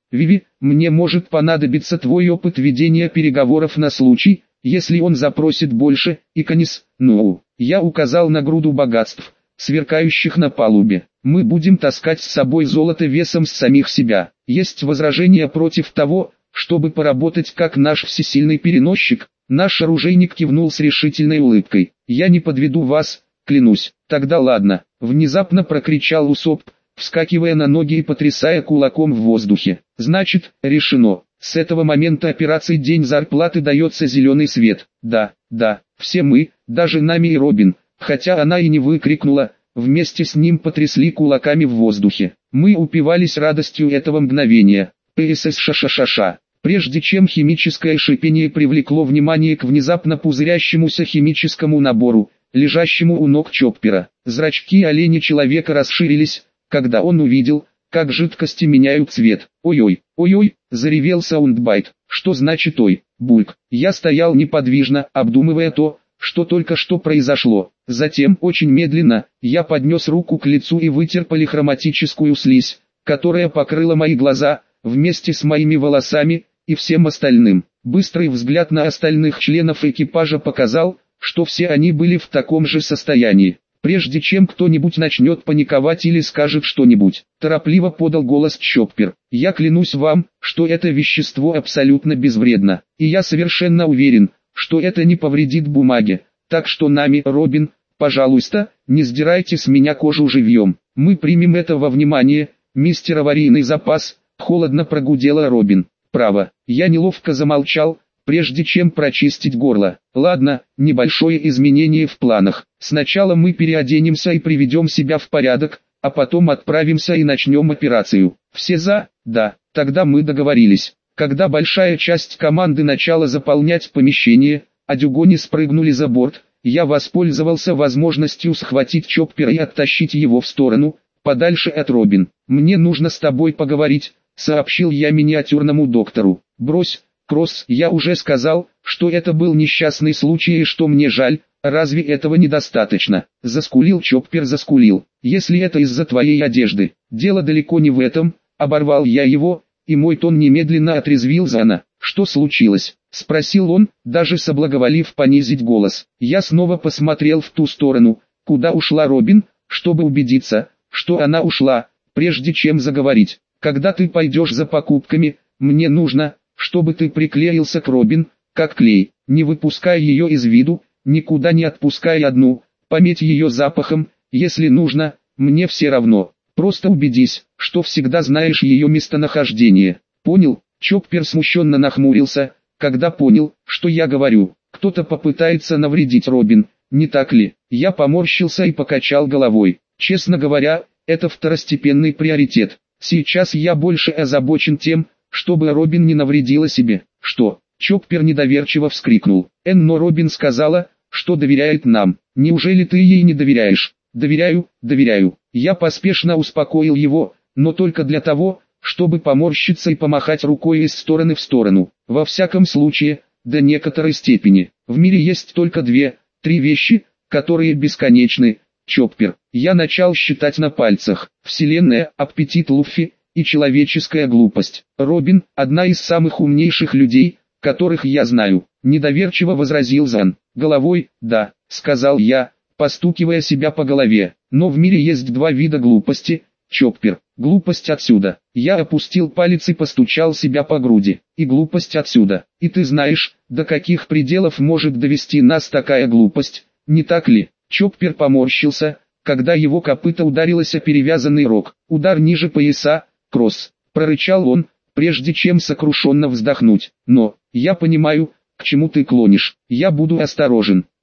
Виви, мне может понадобиться твой опыт ведения переговоров на случай, если он запросит больше, и конец, ну, я указал на груду богатств, сверкающих на палубе. Мы будем таскать с собой золото весом с самих себя. Есть возражения против того, чтобы поработать как наш всесильный переносчик? Наш оружейник кивнул с решительной улыбкой. Я не подведу вас, клянусь. Тогда ладно, внезапно прокричал Усоп, вскакивая на ноги и потрясая кулаком в воздухе. Значит, решено. С этого момента операции день зарплаты дается зеленый свет. Да, да, все мы, даже Нами и Робин, хотя она и не выкрикнула, вместе с ним потрясли кулаками в воздухе. Мы упивались радостью этого мгновения. ПСС-ша-ша-ша-ша. Прежде чем химическое шипение привлекло внимание к внезапно пузырящемуся химическому набору, лежащему у ног Чоппера, зрачки оленя-человека расширились, когда он увидел, как жидкости меняют цвет. «Ой-ой, ой-ой», — заревел Саундбайт. «Что значит ой, бульк?» Я стоял неподвижно, обдумывая то, что только что произошло. Затем, очень медленно, я поднес руку к лицу и вытер полихроматическую слизь, которая покрыла мои глаза, вместе с моими волосами, и всем остальным. Быстрый взгляд на остальных членов экипажа показал, что все они были в таком же состоянии. Прежде чем кто-нибудь начнет паниковать или скажет что-нибудь, торопливо подал голос Чоппер. Я клянусь вам, что это вещество абсолютно безвредно, и я совершенно уверен, что это не повредит бумаге. Так что Нами, Робин, пожалуйста, не сдирайте с меня кожу живьем. Мы примем это во внимание, мистер аварийный запас, холодно прогудела Робин. Право, я неловко замолчал, прежде чем прочистить горло. Ладно, небольшое изменение в планах. Сначала мы переоденемся и приведем себя в порядок, а потом отправимся и начнем операцию. Все за? Да, тогда мы договорились. Когда большая часть команды начала заполнять помещение, а дюгони спрыгнули за борт, я воспользовался возможностью схватить Чоппера и оттащить его в сторону, подальше от Робин. «Мне нужно с тобой поговорить», — сообщил я миниатюрному доктору. «Брось, Кросс, я уже сказал, что это был несчастный случай и что мне жаль, разве этого недостаточно?» Заскулил Чоппер, заскулил. «Если это из-за твоей одежды, дело далеко не в этом», — оборвал я его, и мой тон немедленно отрезвил Зана. «Что случилось?» — спросил он, даже соблаговолив понизить голос. Я снова посмотрел в ту сторону, куда ушла Робин, чтобы убедиться, что она ушла, прежде чем заговорить. «Когда ты пойдешь за покупками, мне нужно, чтобы ты приклеился к Робин, как клей, не выпуская ее из виду, никуда не отпуская одну, пометь ее запахом, если нужно, мне все равно. Просто убедись, что всегда знаешь ее местонахождение. Понял?» Чоппер смущенно нахмурился, когда понял, что я говорю. Кто-то попытается навредить Робин, не так ли? Я поморщился и покачал головой. Честно говоря, это второстепенный приоритет. Сейчас я больше озабочен тем, чтобы Робин не навредила себе. Что? Чоппер недоверчиво вскрикнул. Энн, но Робин сказала, что доверяет нам. Неужели ты ей не доверяешь? Доверяю, доверяю. Я поспешно успокоил его, но только для того, чтобы поморщиться и помахать рукой из стороны в сторону. Во всяком случае, до некоторой степени. В мире есть только две, три вещи, которые бесконечны. Чоппер. Я начал считать на пальцах. Вселенная, аппетит Луффи и человеческая глупость. Робин, одна из самых умнейших людей, которых я знаю. Недоверчиво возразил Зан. Головой, да, сказал я, постукивая себя по голове. Но в мире есть два вида глупости. Чоппер. Глупость отсюда. Я опустил палец и постучал себя по груди. И глупость отсюда. И ты знаешь, до каких пределов может довести нас такая глупость, не так ли? Чоппер поморщился, когда его копыто ударилось о перевязанный рог. Удар ниже пояса, Кросс. Прорычал он, прежде чем сокрушенно вздохнуть. Но, я понимаю, к чему ты клонишь. Я буду осторожен.